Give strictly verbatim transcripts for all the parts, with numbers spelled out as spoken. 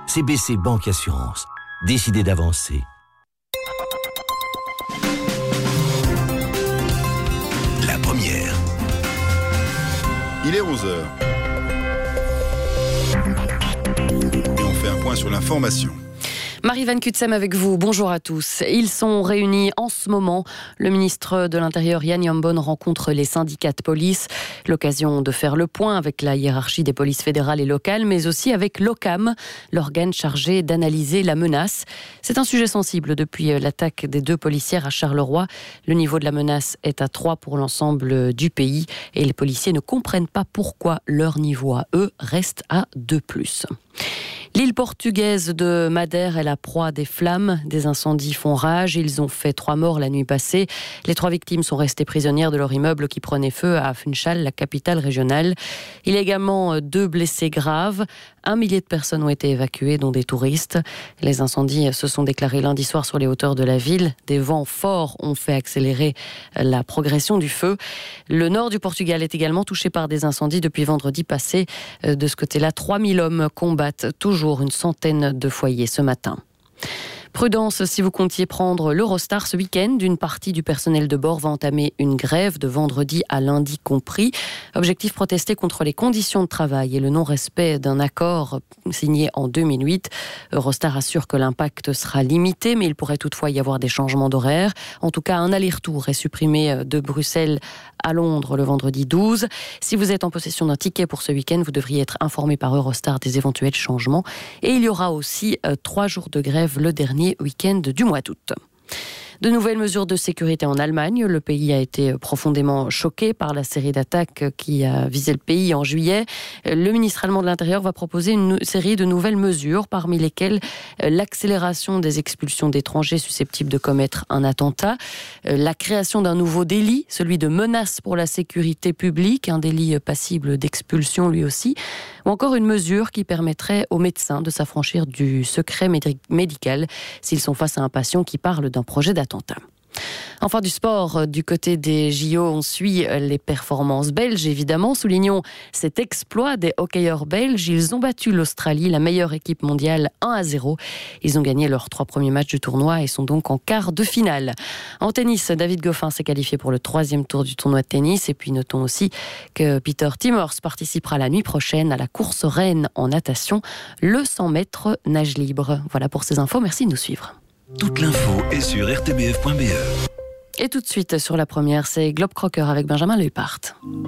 C B C Banque Assurance. Décidez d'avancer. La première. Il est onze heures. Et on fait un point sur l'information. Marie Van Kutsem avec vous, bonjour à tous. Ils sont réunis en ce moment. Le ministre de l'Intérieur Yann Yambon rencontre les syndicats de police. L'occasion de faire le point avec la hiérarchie des polices fédérales et locales, mais aussi avec l'OCAM, l'organe chargé d'analyser la menace. C'est un sujet sensible depuis l'attaque des deux policières à Charleroi. Le niveau de la menace est à trois pour l'ensemble du pays et les policiers ne comprennent pas pourquoi leur niveau à eux reste à deux plus. L'île portugaise de Madère est la proie des flammes. Des incendies font rage. Ils ont fait trois morts la nuit passée. Les trois victimes sont restées prisonnières de leur immeuble qui prenait feu à Funchal, la capitale régionale. Il y a également deux blessés graves. Un millier de personnes ont été évacuées, dont des touristes. Les incendies se sont déclarés lundi soir sur les hauteurs de la ville. Des vents forts ont fait accélérer la progression du feu. Le nord du Portugal est également touché par des incendies depuis vendredi passé. De ce côté-là, trois mille hommes combattent toujours une centaine de foyers ce matin. Prudence si vous comptiez prendre l'Eurostar ce week-end. Une partie du personnel de bord va entamer une grève de vendredi à lundi compris. Objectif, protester contre les conditions de travail et le non-respect d'un accord signé en deux mille huit. Eurostar assure que l'impact sera limité, mais il pourrait toutefois y avoir des changements d'horaire. En tout cas, un aller-retour est supprimé de Bruxelles à Londres le vendredi douze. Si vous êtes en possession d'un ticket pour ce week-end, vous devriez être informé par Eurostar des éventuels changements. Et il y aura aussi euh, trois jours de grève le dernier week-end du mois d'août. De nouvelles mesures de sécurité en Allemagne. Le pays a été profondément choqué par la série d'attaques qui a visé le pays en juillet. Le ministre allemand de l'Intérieur va proposer une série de nouvelles mesures, parmi lesquelles l'accélération des expulsions d'étrangers susceptibles de commettre un attentat, la création d'un nouveau délit, celui de menace pour la sécurité publique, un délit passible d'expulsion lui aussi, ou encore une mesure qui permettrait aux médecins de s'affranchir du secret médical s'ils sont face à un patient qui parle d'un projet d'attentat. Enfin, du sport, du côté des J O, on suit les performances belges, évidemment. Soulignons cet exploit des hockeyeurs belges. Ils ont battu l'Australie, la meilleure équipe mondiale, un à zéro. Ils ont gagné leurs trois premiers matchs du tournoi et sont donc en quart de finale. En tennis, David Goffin s'est qualifié pour le troisième tour du tournoi de tennis. Et puis notons aussi que Peter Timmers participera la nuit prochaine à la course reine en natation, le cent mètres nage libre. Voilà pour ces infos, merci de nous suivre. Toute l'info est sur r t b f point b e. Et tout de suite, sur la première, c'est Globe Crocker avec Benjamin Leupart.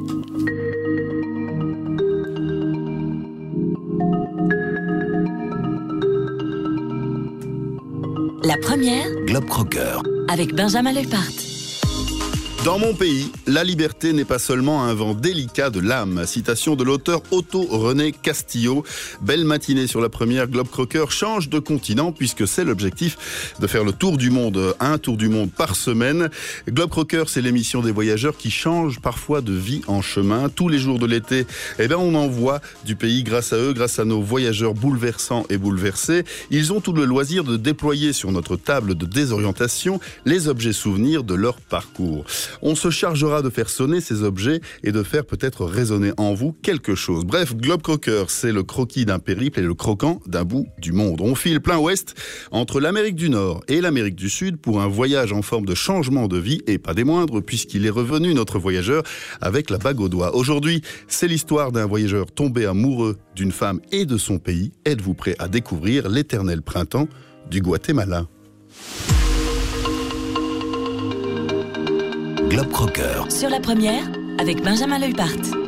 La première, Globe Crocker avec Benjamin Leupart. Dans mon pays, la liberté n'est pas seulement un vent délicat de l'âme. Citation de l'auteur Otto-René Castillo. Belle matinée sur la première. Globe Crocker change de continent puisque c'est l'objectif de faire le tour du monde, un tour du monde par semaine. Globe Crocker, c'est l'émission des voyageurs qui changent parfois de vie en chemin. Tous les jours de l'été, eh ben, on envoie du pays grâce à eux, grâce à nos voyageurs bouleversants et bouleversés. Ils ont tout le loisir de déployer sur notre table de désorientation les objets souvenirs de leur parcours. On se chargera de faire sonner ces objets et de faire peut-être résonner en vous quelque chose. Bref, Globe Crocker, c'est le croquis d'un périple et le croquant d'un bout du monde. On file plein ouest entre l'Amérique du Nord et l'Amérique du Sud pour un voyage en forme de changement de vie et pas des moindres puisqu'il est revenu notre voyageur avec la bague au doigt. Aujourd'hui, c'est l'histoire d'un voyageur tombé amoureux d'une femme et de son pays. Êtes-vous prêt à découvrir l'éternel printemps du Guatemala ? Globe Crocker. Sur la première, avec Benjamin Leupart.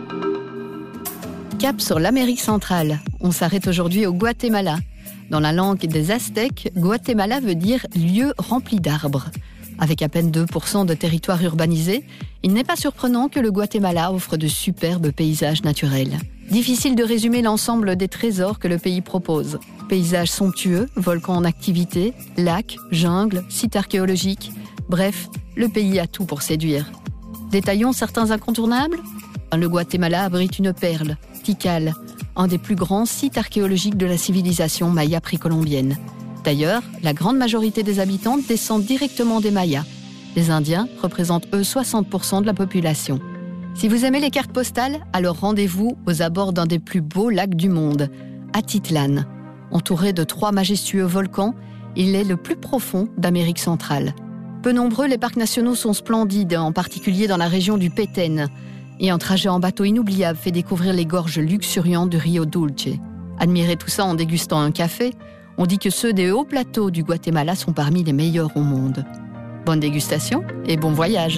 Cap sur l'Amérique centrale. On s'arrête aujourd'hui au Guatemala. Dans la langue des Aztèques, Guatemala veut dire « lieu rempli d'arbres ». Avec à peine deux pour cent de territoire urbanisé, il n'est pas surprenant que le Guatemala offre de superbes paysages naturels. Difficile de résumer l'ensemble des trésors que le pays propose. Paysages somptueux, volcans en activité, lacs, jungles, sites archéologiques. Bref, le pays a tout pour séduire. Détaillons certains incontournables. Le Guatemala abrite une perle, Tikal, un des plus grands sites archéologiques de la civilisation maya précolombienne. D'ailleurs, la grande majorité des habitants descendent directement des Mayas. Les Indiens représentent eux soixante pour cent de la population. Si vous aimez les cartes postales, alors rendez-vous aux abords d'un des plus beaux lacs du monde, Atitlan. Entouré de trois majestueux volcans, il est le plus profond d'Amérique centrale. Peu nombreux, les parcs nationaux sont splendides, en particulier dans la région du Petén. Et un trajet en bateau inoubliable fait découvrir les gorges luxuriantes du Rio Dulce. Admirez tout ça en dégustant un café. On dit que ceux des hauts plateaux du Guatemala sont parmi les meilleurs au monde. Bonne dégustation et bon voyage.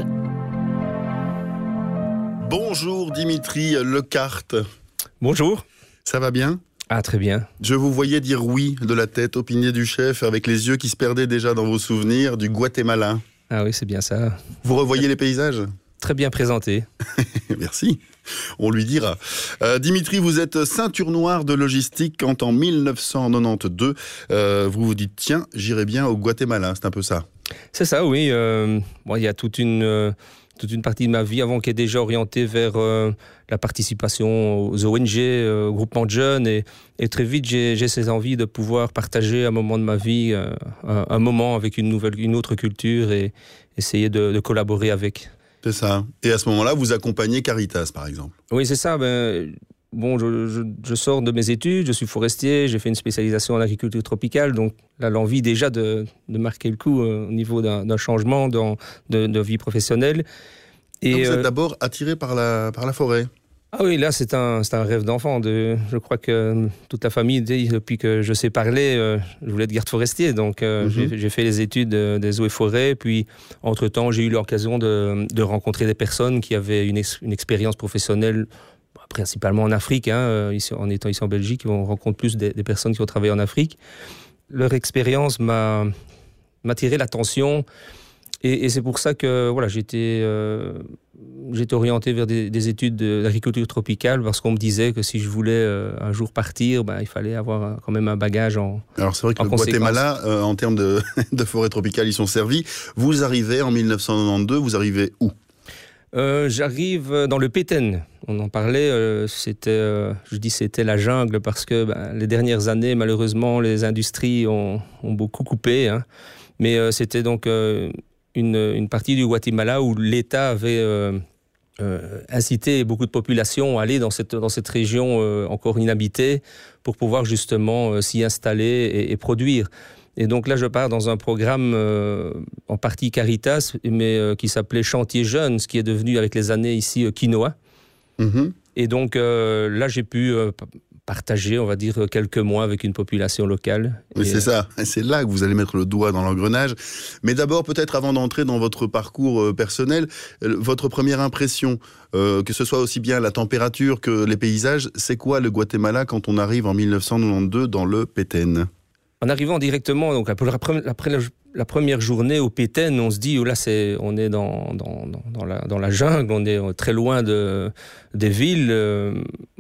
Bonjour Dimitri Lecarte. Bonjour. Ça va bien ? Ah, très bien. Je vous voyais dire oui de la tête au pinier du chef avec les yeux qui se perdaient déjà dans vos souvenirs du Guatemala. Ah oui, c'est bien ça. Vous revoyez les paysages ? Très bien présenté. Merci, on lui dira. Euh, Dimitri, vous êtes ceinture noire de logistique quand en mille neuf cent quatre-vingt-douze, euh, vous vous dites tiens, j'irai bien au Guatemala, c'est un peu ça ? C'est ça, oui. Euh, bon, il y a toute une... Euh... toute une partie de ma vie avant qui est déjà orientée vers euh, la participation aux O N G, euh, aux groupements de jeunes. Et, et très vite, j'ai, j'ai ces envies de pouvoir partager un moment de ma vie, euh, un, un moment avec une, nouvelle, une autre culture et essayer de, de collaborer avec. C'est ça. Et à ce moment-là, vous accompagnez Caritas, par exemple ? Oui, c'est ça. Ben, bon, je, je, je sors de mes études, je suis forestier, j'ai fait une spécialisation en agriculture tropicale. Donc là, l'envie déjà de, de marquer le coup euh, au niveau d'un, d'un changement dans, de, de vie professionnelle. Et donc vous êtes euh, d'abord attiré par la, par la forêt ? Ah oui, là, c'est un, c'est un rêve d'enfant. De, je crois que toute la famille, depuis que je sais parler, euh, je voulais être garde forestier. Donc, euh, mm-hmm. j'ai, j'ai fait les études des eaux et forêts. Puis, entre-temps, j'ai eu l'occasion de, de rencontrer des personnes qui avaient une, ex, une expérience professionnelle, principalement en Afrique. Hein, ici, en étant ici en Belgique, on rencontre plus des, des personnes qui ont travaillé en Afrique. Leur expérience m'a, m'a tiré l'attention. Et, et c'est pour ça que voilà, j'étais, euh, j'étais orienté vers des, des études d'agriculture tropicale parce qu'on me disait que si je voulais euh, un jour partir, ben, il fallait avoir quand même un bagage en Alors c'est vrai que le conséquence. Guatemala, euh, en termes de, de forêt tropicale, ils sont servis. Vous arrivez en mille neuf cent quatre-vingt-douze, vous arrivez où ? euh, J'arrive dans le Petén. On en parlait, euh, c'était, euh, je dis c'était la jungle parce que ben, les dernières années, malheureusement, les industries ont, ont beaucoup coupé. Hein. Mais euh, c'était donc... Euh, Une, une partie du Guatemala où l'État avait euh, euh, incité beaucoup de populations à aller dans cette, dans cette région euh, encore inhabitée pour pouvoir justement euh, s'y installer et, et produire. Et donc là, je pars dans un programme euh, en partie Caritas, mais euh, qui s'appelait Chantier Jeunes, ce qui est devenu avec les années ici euh, Quinoa. Mm-hmm. Et donc euh, là, j'ai pu... Euh, partager, on va dire, quelques mois avec une population locale. Mais c'est ça, c'est là que vous allez mettre le doigt dans l'engrenage. Mais d'abord, peut-être avant d'entrer dans votre parcours personnel, votre première impression, euh, que ce soit aussi bien la température que les paysages, c'est quoi le Guatemala quand on arrive en mille neuf cent quatre-vingt-douze dans le Petén ? En arrivant directement, donc après la, la, la première journée au Petén, on se dit, oh là, c'est, on est dans, dans, dans, la, dans la jungle, on est très loin de, des villes. Euh,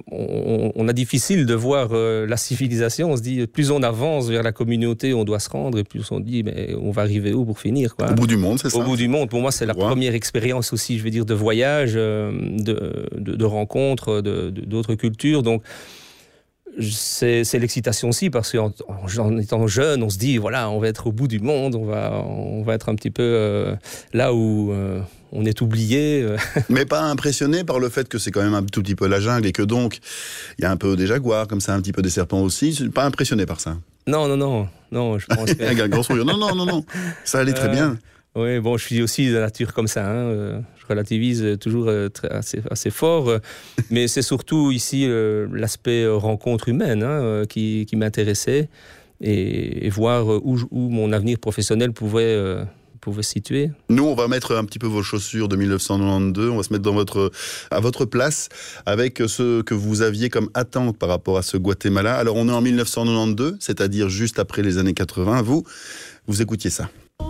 on, on a difficile de voir euh, la civilisation. On se dit, plus on avance vers la communauté où on doit se rendre, et plus on dit, mais on va arriver où pour finir, quoi. Au bout du monde, c'est ça ? Au bout du monde. Pour moi, c'est la ouais. première expérience aussi, je veux dire, de voyage, euh, de, de, de rencontres, de, de, d'autres cultures. Donc, C'est, c'est l'excitation aussi parce qu'en en étant jeune, on se dit voilà, on va être au bout du monde, on va, on va être un petit peu euh, là où euh, on est oublié. Mais pas impressionné par le fait que c'est quand même un tout petit peu la jungle et que donc il y a un peu des jaguars comme ça, un petit peu des serpents aussi. Pas impressionné par ça. Non, non, non, non, je pense. Que... un grand sourire. Non, non, non, non. Ça allait très bien. Euh, oui, bon, je suis aussi de nature comme ça. Hein, euh... Je relativise toujours très, assez, assez fort, mais c'est surtout ici euh, l'aspect rencontre humaine hein, qui, qui m'intéressait et, et voir où, où mon avenir professionnel pouvait, euh, pouvait se situer. Nous, on va mettre un petit peu vos chaussures de mille neuf cent quatre-vingt-douze, on va se mettre dans votre, à votre place avec ce que vous aviez comme attente par rapport à ce Guatemala. Alors, on est en mille neuf cent quatre-vingt-douze, c'est-à-dire juste après les années quatre-vingts. Vous, vous écoutiez ça.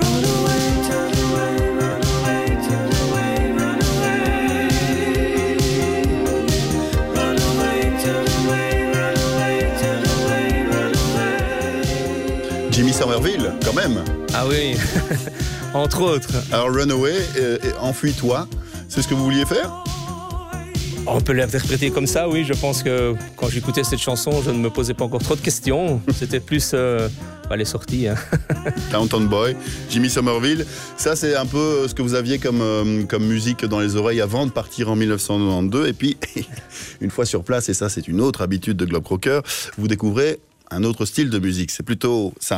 Jimmy Somerville, quand même. Ah oui, entre autres. Alors Runaway, euh, Enfuis-toi, c'est ce que vous vouliez faire ? On peut l'interpréter comme ça, oui. Je pense que quand j'écoutais cette chanson, je ne me posais pas encore trop de questions. C'était plus euh, bah, les sorties. Hein. Downtown Boy, Jimmy Somerville. Ça, c'est un peu ce que vous aviez comme, euh, comme musique dans les oreilles avant de partir en mille neuf cent quatre-vingt-douze. Et puis, une fois sur place, et ça, c'est une autre habitude de Globe Crocker, vous découvrez un autre style de musique. C'est plutôt ça.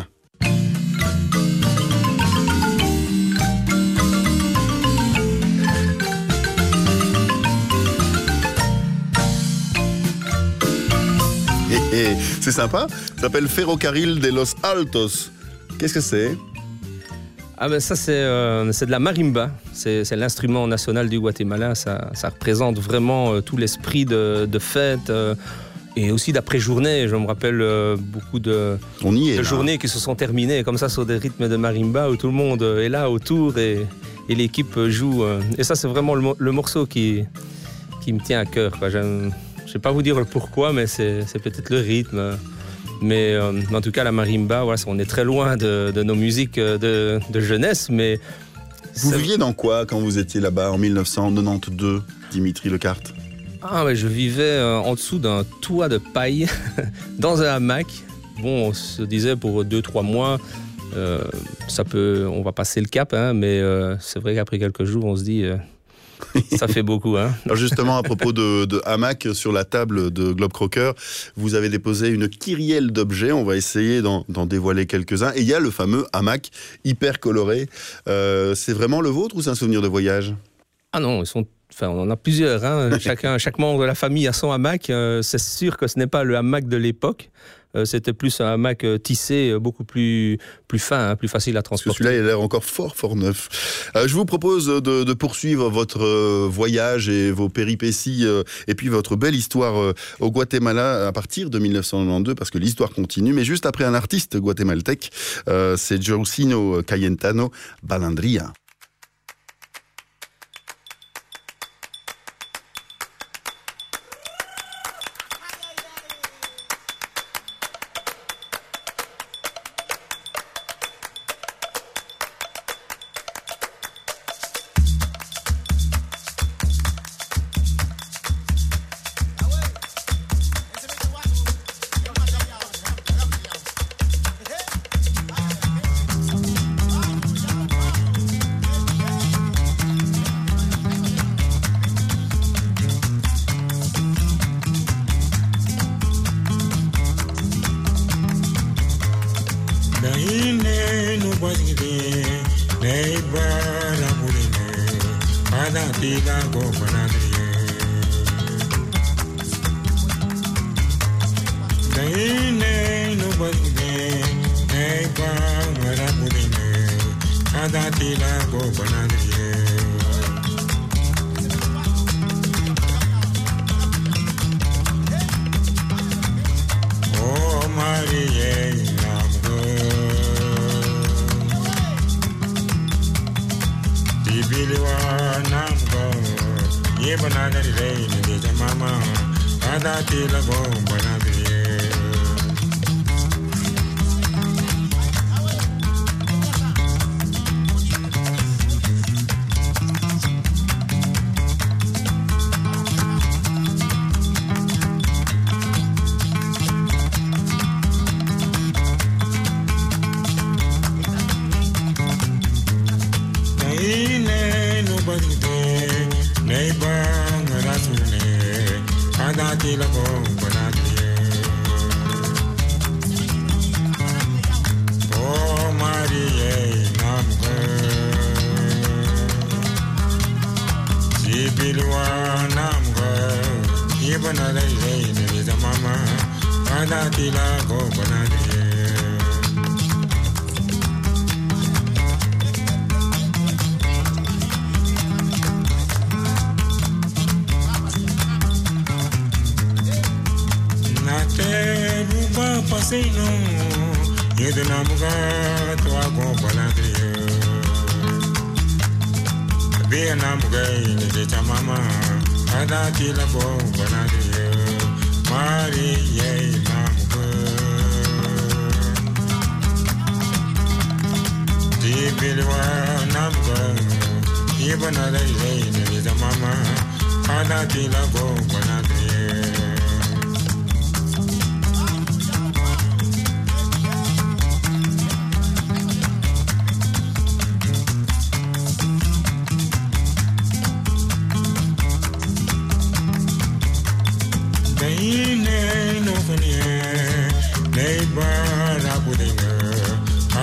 Et c'est sympa, ça s'appelle Ferrocarril de los Altos. Qu'est-ce que c'est ? Ah ben ça c'est, euh, c'est de la marimba, c'est, c'est l'instrument national du Guatemala, ça, ça représente vraiment euh, tout l'esprit de, de fête euh, et aussi d'après-journée. Je me rappelle euh, beaucoup de, On y est, de là. journées qui se sont terminées comme ça sur des rythmes de marimba où tout le monde est là autour et, et l'équipe joue. Euh, et ça c'est vraiment le, le morceau qui, qui me tient à cœur, quoi. J'aime, je ne sais pas vous dire le pourquoi, mais c'est, c'est peut-être le rythme. Mais euh, en tout cas, la marimba, voilà, on est très loin de, de nos musiques de, de jeunesse. Mais vous c'est... viviez dans quoi quand vous étiez là-bas en dix-neuf cent quatre-vingt-douze, Dimitri Lecarte ? Ah ouais, je vivais euh, en dessous d'un toit de paille, dans un hamac. Bon, on se disait pour deux, trois mois, euh, ça peut, on va passer le cap, hein, mais euh, c'est vrai qu'après quelques jours, on se dit... Euh, ça fait beaucoup, hein. Alors justement, à propos de, de hamac, sur la table de Globe Crocker, vous avez déposé une kyrielle d'objets. On va essayer d'en, d'en dévoiler quelques-uns. Et il y a le fameux hamac hyper coloré. Euh, c'est vraiment le vôtre ou c'est un souvenir de voyage ? Ah non, ils sont... Enfin, on en a plusieurs. Hein. Chacun, chaque membre de la famille a son hamac. Euh, c'est sûr que ce n'est pas le hamac de l'époque. Euh, c'était plus un hamac euh, tissé, euh, beaucoup plus, plus fin, hein, plus facile à transporter. Parce que celui-là, il a l'air encore fort, fort neuf. Euh, je vous propose de, de poursuivre votre euh, voyage et vos péripéties euh, et puis votre belle histoire euh, au Guatemala à partir de dix-neuf cent quatre-vingt-douze, parce que l'histoire continue. Mais juste après un artiste guatémaltèque, euh, c'est Josino Cayentano, Balandria.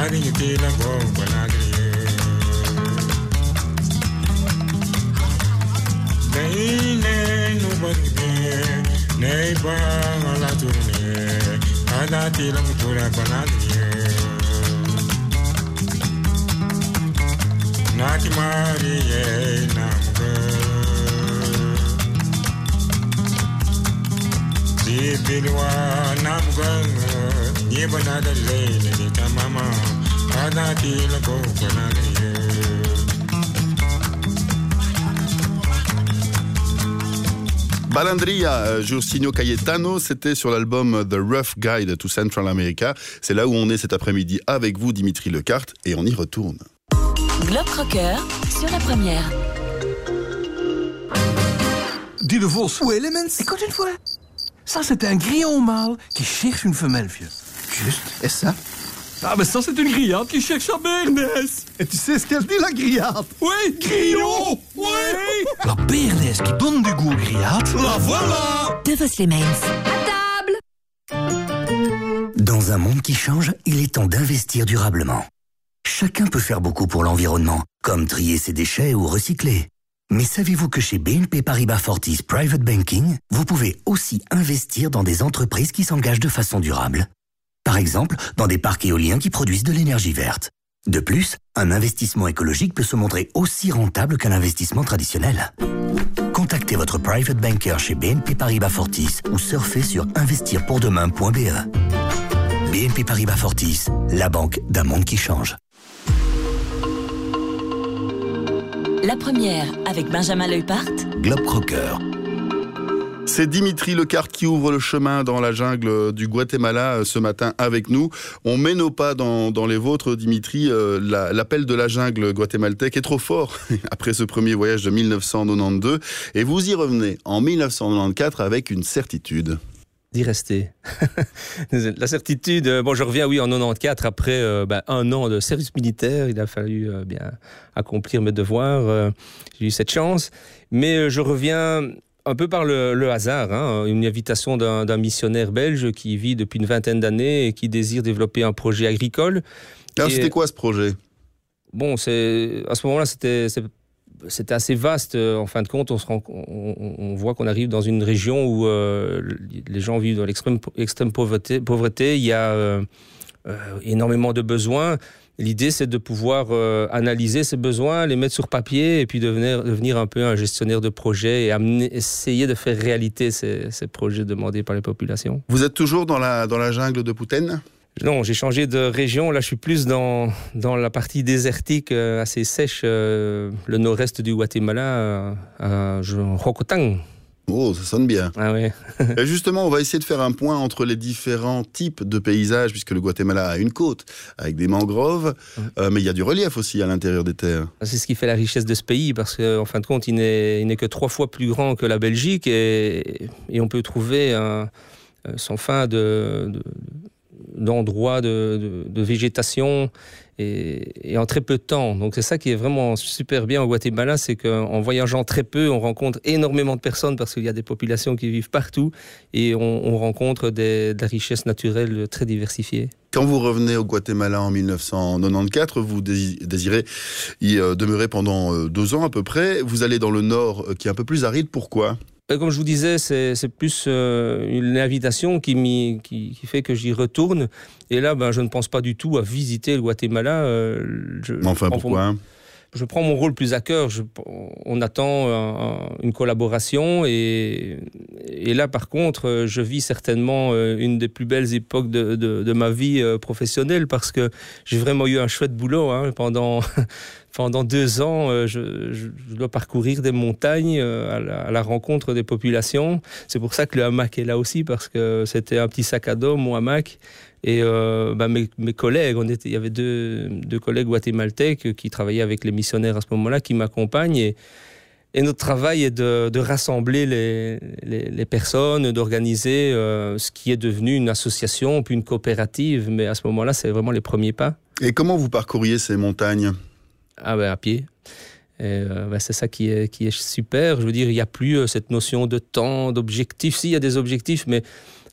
Balandria, Jursinho Cayetano, c'était sur l'album The Rough Guide to Central America. C'est là où on est cet après-midi avec vous, Dimitri Lecarte, et on y retourne. Globe Crocker sur la première. Dis de Vos ou Elements. Écoute une fois. Ça, c'est un grillon mâle qui cherche une femelle, vieux. Juste. Et ça? Ah, mais ça, c'est une grillade qui cherche sa bernaise. Et tu sais ce qu'elle dit, la grillade? Oui, grillon. Oui. La bernaise qui donne du goût aux grillades. La voilà. De Vos Elements. À table! Dans un monde qui change, il est temps d'investir durablement. Chacun peut faire beaucoup pour l'environnement, comme trier ses déchets ou recycler. Mais savez-vous que chez B N P Paribas Fortis Private Banking, vous pouvez aussi investir dans des entreprises qui s'engagent de façon durable. Par exemple, dans des parcs éoliens qui produisent de l'énergie verte. De plus, un investissement écologique peut se montrer aussi rentable qu'un investissement traditionnel. Contactez votre private banker chez B N P Paribas Fortis ou surfez sur investir pour demain point b e. B N P Paribas Fortis, la banque d'un monde qui change. La première avec Benjamin Leupart. Globe Crocker. C'est Dimitri Lecarte qui ouvre le chemin dans la jungle du Guatemala ce matin avec nous. On met nos pas dans, dans les vôtres, Dimitri. Euh, la, l'appel de la jungle guatémaltèque est trop fort après ce premier voyage de mille neuf cent quatre-vingt-douze. Et vous y revenez en mille neuf cent quatre-vingt-quatorze avec une certitude. D'y rester. La certitude, bon, je reviens, oui, en quatre-vingt-quatorze, après euh, ben, un an de service militaire, il a fallu euh, bien accomplir mes devoirs, euh, j'ai eu cette chance, mais euh, je reviens un peu par le, le hasard, hein, une invitation d'un, d'un missionnaire belge qui vit depuis une vingtaine d'années et qui désire développer un projet agricole. Alors, et, c'était quoi ce projet ? Bon, c'est, à ce moment-là, c'était... C'est, C'était assez vaste. En fin de compte, on, se rend, on, on voit qu'on arrive dans une région où euh, les gens vivent dans l'extrême extrême pauvreté, pauvreté. Il y a euh, euh, énormément de besoins. L'idée, c'est de pouvoir euh, analyser ces besoins, les mettre sur papier et puis devenir, devenir un peu un gestionnaire de projet et amener, essayer de faire réalité ces, ces projets demandés par les populations. Vous êtes toujours dans la, dans la jungle de Puten ? Non, j'ai changé de région. Là, je suis plus dans, dans la partie désertique, euh, assez sèche, euh, le nord-est du Guatemala, à Jocotán. Oh, ça sonne bien. Ah ouais. Et justement, on va essayer de faire un point entre les différents types de paysages, puisque le Guatemala a une côte avec des mangroves, ouais. euh, mais il y a du relief aussi à l'intérieur des terres. C'est ce qui fait la richesse de ce pays, parce qu'en fin de compte, il n'est, il n'est que trois fois plus grand que la Belgique, et, et on peut trouver un, sans fin de... de d'endroits de, de, de végétation et, et en très peu de temps. Donc c'est ça qui est vraiment super bien au Guatemala, c'est qu'en voyageant très peu, on rencontre énormément de personnes parce qu'il y a des populations qui vivent partout et on, on rencontre des, des richesses naturelles très diversifiées. Quand vous revenez au Guatemala en mille neuf cent quatre-vingt-quatorze, vous désirez y demeurer pendant deux ans à peu près. Vous allez dans le nord qui est un peu plus aride. Pourquoi ? Comme je vous disais, c'est, c'est plus euh, une invitation qui, m'y, qui, qui fait que j'y retourne. Et là, ben, je ne pense pas du tout à visiter le Guatemala. Euh, je, enfin, pourquoi ? Je prends mon rôle plus à cœur. Je, on attend un, une collaboration. Et, et là, par contre, je vis certainement une des plus belles époques de, de, de ma vie professionnelle parce que j'ai vraiment eu un chouette boulot hein, pendant... Pendant deux ans, euh, je, je, je dois parcourir des montagnes euh, à, la, à la rencontre des populations. C'est pour ça que le hamac est là aussi, parce que c'était un petit sac à dos, mon hamac. Et euh, bah, mes, mes collègues, on était, il y avait deux, deux collègues guatémaltèques qui travaillaient avec les missionnaires à ce moment-là, qui m'accompagnent. Et, et notre travail est de, de rassembler les, les, les personnes, d'organiser euh, ce qui est devenu une association, puis une coopérative. Mais à ce moment-là, c'est vraiment les premiers pas. Et comment vous parcouriez ces montagnes ? Ah ben à pied. Et euh, ben c'est ça qui est, qui est super. Je veux dire, il n'y a plus euh, cette notion de temps, d'objectif. Si, il y a des objectifs, mais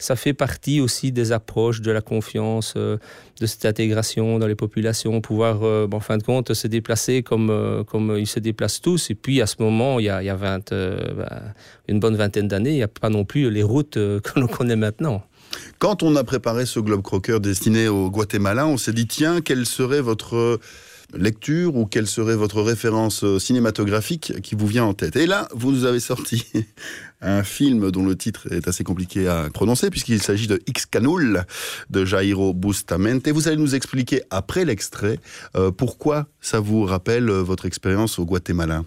ça fait partie aussi des approches de la confiance, euh, de cette intégration dans les populations, pouvoir, euh, en fin de compte, se déplacer comme, euh, comme ils se déplacent tous. Et puis, à ce moment, il y a, il y a vingt, euh, bah, une bonne vingtaine d'années, il n'y a pas non plus les routes euh, que l'on connaît maintenant. Quand on a préparé ce Globe Crocker destiné au Guatemala, on s'est dit, tiens, quelle serait votre lecture ou quelle serait votre référence cinématographique qui vous vient en tête? Et là, vous nous avez sorti un film dont le titre est assez compliqué à prononcer puisqu'il s'agit de Ixcanul de Jairo Bustamante. Vous allez nous expliquer après l'extrait euh, pourquoi ça vous rappelle votre expérience au Guatemala.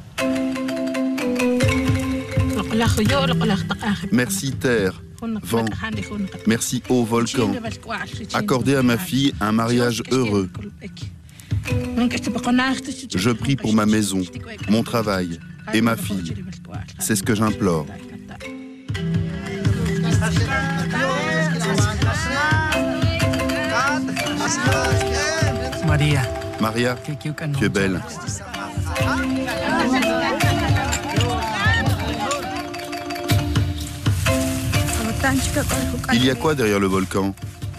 Merci terre, vent, merci eau, volcan. Accordez à ma fille un mariage heureux. Je prie pour ma maison, mon travail et ma fille. C'est ce que j'implore. Maria. Maria, tu es belle. Il y a quoi derrière le volcan?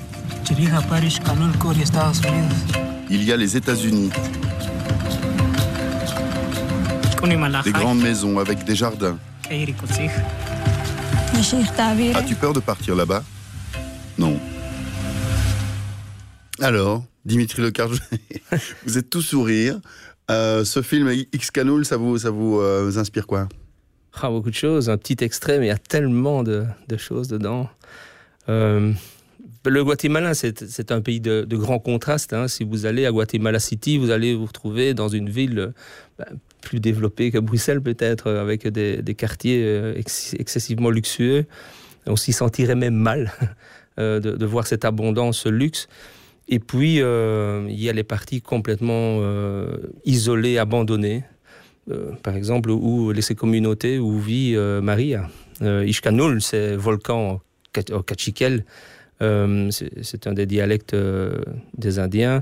Il y a les États-Unis. Des grandes maisons avec des jardins. As-tu peur de partir là-bas? Non. Alors, Dimitri Lecard, vous êtes tout sourire. Euh, ce film Ixcanul, ça vous, ça vous euh, inspire quoi? Ah, beaucoup de choses. Un petit extrait, mais il y a tellement de, de choses dedans. Euh, le Guatemala, c'est, c'est un pays de, de grands contrastes. Hein. Si vous allez à Guatemala City, vous allez vous retrouver dans une ville ben, plus développée que Bruxelles peut-être, avec des, des quartiers ex- excessivement luxueux. On s'y sentirait même mal euh, de, de voir cette abondance, ce luxe. Et puis, euh, il y a les parties complètement euh, isolées, abandonnées. Euh, par exemple, où ces communautés où vit euh, Maria. Euh, Ixcanul, c'est volcan au Cachiquel. Euh, c'est, c'est un des dialectes euh, des Indiens.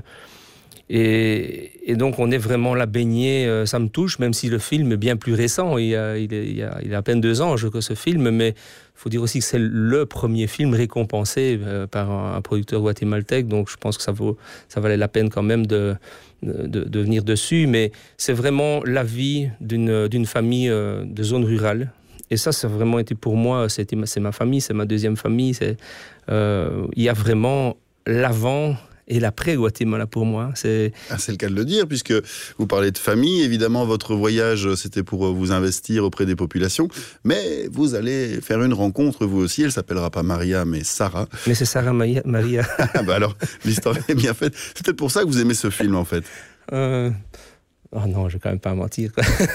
Et, et donc, on est vraiment là baigné. Euh, ça me touche, même si le film est bien plus récent. Il y a, il est, il y a, il a à peine deux ans, je crois, ce film. Mais il faut dire aussi que c'est le premier film récompensé euh, par un, un producteur guatémaltèque. Donc, je pense que ça, vaut, ça valait la peine quand même de... De, de venir dessus, mais c'est vraiment la vie d'une, d'une famille euh, de zone rurale. Et ça, ça a vraiment été pour moi, c'était ma, c'est ma famille, c'est ma deuxième famille. C'est, euh, il y a vraiment l'avant et l'après Guatemala pour moi. C'est... Ah, c'est le cas de le dire, puisque vous parlez de famille. Évidemment, votre voyage, c'était pour vous investir auprès des populations. Mais vous allez faire une rencontre, vous aussi. Elle s'appellera pas Maria, mais Sarah. Mais c'est Sarah Maria. Maria. bah alors, l'histoire est bien faite. C'est peut-être pour ça que vous aimez ce film, en fait. Euh... Oh non, je vais quand même pas mentir.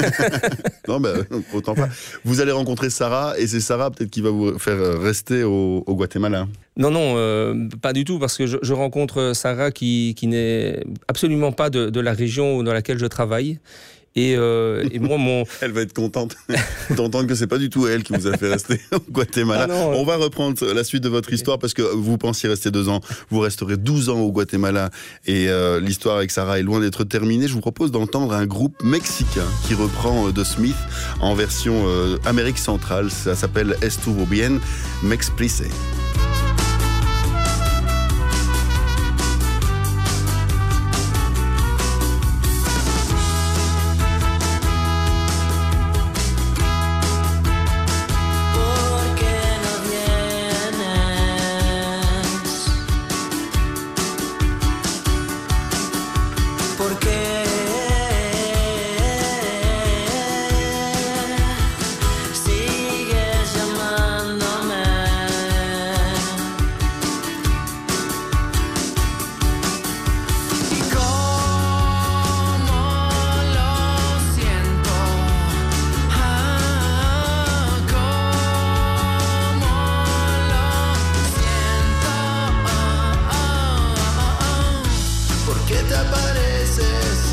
non, ben, autant pas. Vous allez rencontrer Sarah, et c'est Sarah peut-être qui va vous faire rester au, au Guatemala. Non, non, euh, pas du tout, parce que je, je rencontre Sarah qui, qui n'est absolument pas de, de la région dans laquelle je travaille. Et, euh, et moi, mon... Elle va être contente d'entendre que c'est pas du tout elle qui vous a fait rester au Guatemala. Ah non, on va reprendre la suite de votre histoire parce que vous pensiez rester deux ans, vous resterez douze ans au Guatemala et euh, l'histoire avec Sarah est loin d'être terminée. Je vous propose d'entendre un groupe mexicain qui reprend euh, The Smith en version euh, Amérique centrale. Ça s'appelle Estuvo Bien, M'explice. ¿Qué te apareces?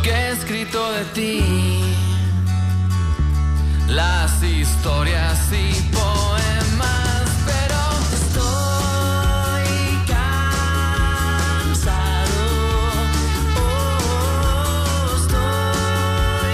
que he escrito de ti, las historias y poemas, pero estoy cansado, oh, estoy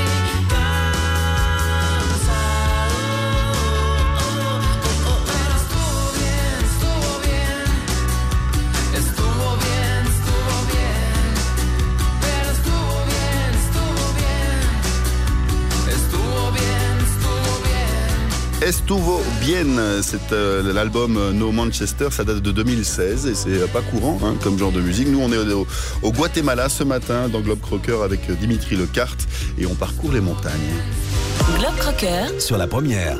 cansado, oh, oh, oh, pero estuvo bien, estuvo bien, estuvo bien, estuvo bien, pero estuvo bien, estuvo bien, estuvo bien, estuvo bien. Estuvo bien, c'est euh, l'album No Manchester, ça date de deux mille seize et c'est pas courant hein, comme genre de musique. Nous on est au, au Guatemala ce matin dans Globe Crocker avec Dimitri Lecarte et on parcourt les montagnes. Globe Crocker sur la première.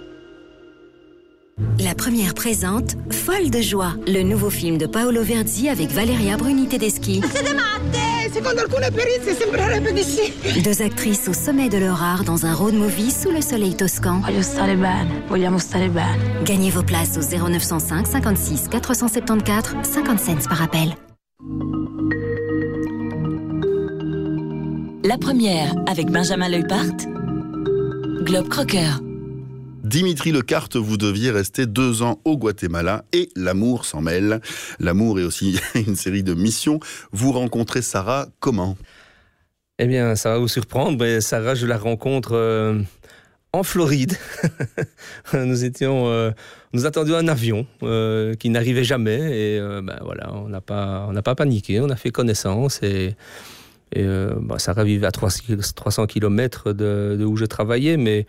La première présente Folle de joie, le nouveau film de Paolo Verzi avec Valeria Bruni Tedeschi. Siete matte! Secondo alcune perizie sembrerebbe di sì. Deux actrices au sommet de leur art dans un road movie sous le soleil toscan. Voglio stare bene, vogliamo stare bene. Gagnez vos places au zéro neuf cent cinq cinquante-six quatre cent soixante-quatorze cinquante cents par appel. La première avec Benjamin Leupart. Globe Crocker. Dimitri Lecarte, vous deviez rester deux ans au Guatemala et l'amour s'en mêle. L'amour est aussi une série de missions. Vous rencontrez Sarah comment ? Eh bien, ça va vous surprendre, mais Sarah, je la rencontre euh, en Floride. nous étions, euh, nous attendions un avion euh, qui n'arrivait jamais et euh, ben voilà, on n'a pas, on n'a pas paniqué, on a fait connaissance et, et euh, ben, Sarah vivait à trois cents kilomètres de, de où je travaillais, mais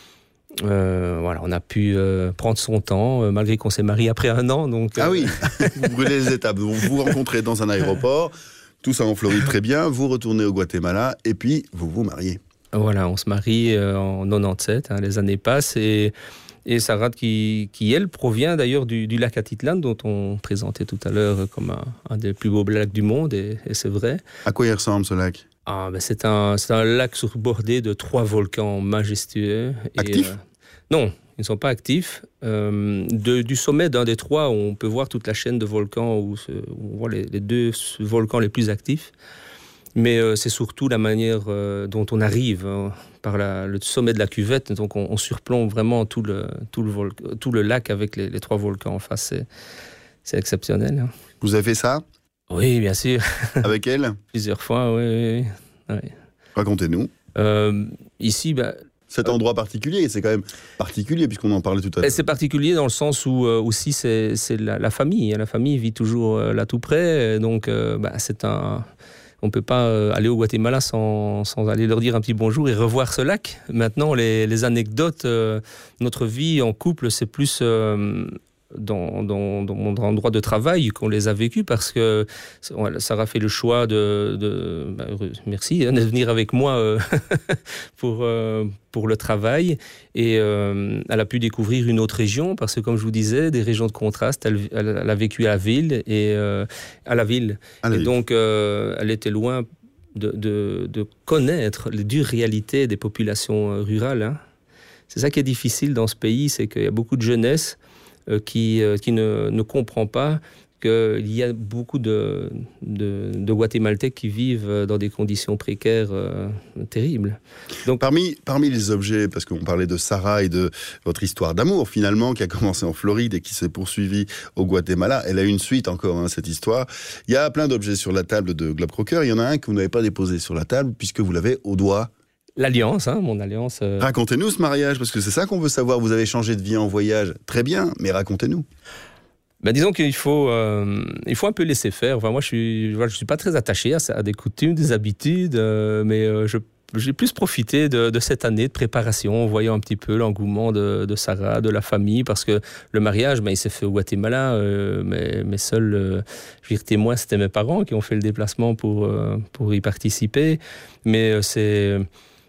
Euh, voilà, on a pu euh, prendre son temps, euh, malgré qu'on s'est marié après un an. Donc, euh... Ah oui, vous brûlez les étapes. Vous vous rencontrez dans un aéroport, tout ça en Floride très bien, vous retournez au Guatemala et puis vous vous mariez. Voilà, on se marie euh, en quatre-vingt-dix-sept, hein, les années passent et, et Sarah qui, qui, elle, provient d'ailleurs du, du lac Atitlan, dont on présentait tout à l'heure comme un, un des plus beaux lacs du monde, et, et c'est vrai. À quoi il ressemble ce lac ? Ah, ben c'est, un, c'est un lac surbordé de trois volcans majestueux. Actifs ? euh, Non, ils ne sont pas actifs. Euh, de, du sommet d'un des trois, on peut voir toute la chaîne de volcans où, se, où on voit les, les deux volcans les plus actifs. Mais euh, c'est surtout la manière euh, dont on arrive hein, par la, le sommet de la cuvette. Donc on, on surplombe vraiment tout le, tout le, vol, tout le lac avec les, les trois volcans en face. C'est, c'est exceptionnel. Hein. Vous avez fait ça ? Oui, bien sûr. Avec elle ? Plusieurs fois, oui. oui, oui. Racontez-nous. Euh, ici, bah, cet endroit particulier, c'est quand même particulier puisqu'on en parlait tout à l'heure. C'est particulier dans le sens où euh, aussi c'est, c'est la, la famille. La famille vit toujours euh, là tout près, donc euh, bah, c'est un. On ne peut pas euh, aller au Guatemala sans, sans aller leur dire un petit bonjour et revoir ce lac. Maintenant, les, les anecdotes, euh, notre vie en couple, c'est plus euh, dans, dans, dans mon endroit de travail qu'on les a vécues parce que Sarah fait le choix de, de bah, merci, hein, de venir avec moi euh, pour, euh, pour le travail et euh, elle a pu découvrir une autre région parce que comme je vous disais, des régions de contraste, elle, elle, elle a vécu à la ville et euh, à la ville à la et ville. Donc euh, elle était loin de, de, de connaître les dures réalités des populations rurales. Hein. C'est ça qui est difficile dans ce pays, c'est qu'il y a beaucoup de jeunesse Euh, qui, euh, qui ne, ne comprend pas qu'il y a beaucoup de, de, de Guatémaltèques qui vivent dans des conditions précaires euh, terribles. Donc, parmi, parmi les objets, parce qu'on parlait de Sarah et de votre histoire d'amour finalement, qui a commencé en Floride et qui s'est poursuivie au Guatemala, elle a une suite encore, hein, cette histoire. Il y a plein d'objets sur la table de Globe Crocker, il y en a un que vous n'avez pas déposé sur la table puisque vous l'avez au doigt. L'alliance, hein, mon alliance. Euh... Racontez-nous ce mariage, parce que c'est ça qu'on veut savoir. Vous avez changé de vie en voyage, très bien, mais racontez-nous. Ben, disons qu'il faut, euh, il faut un peu laisser faire. Enfin, moi, je suis, voilà, je suis pas très attaché à, à des coutumes, des habitudes, euh, mais euh, je, j'ai plus profité de, de cette année de préparation, en voyant un petit peu l'engouement de, de Sarah, de la famille, parce que le mariage, ben, il s'est fait au Guatemala, euh, mais, mais seuls, euh, je veux dire, témoins, c'était mes parents qui ont fait le déplacement pour, euh, pour y participer. Mais euh, c'est...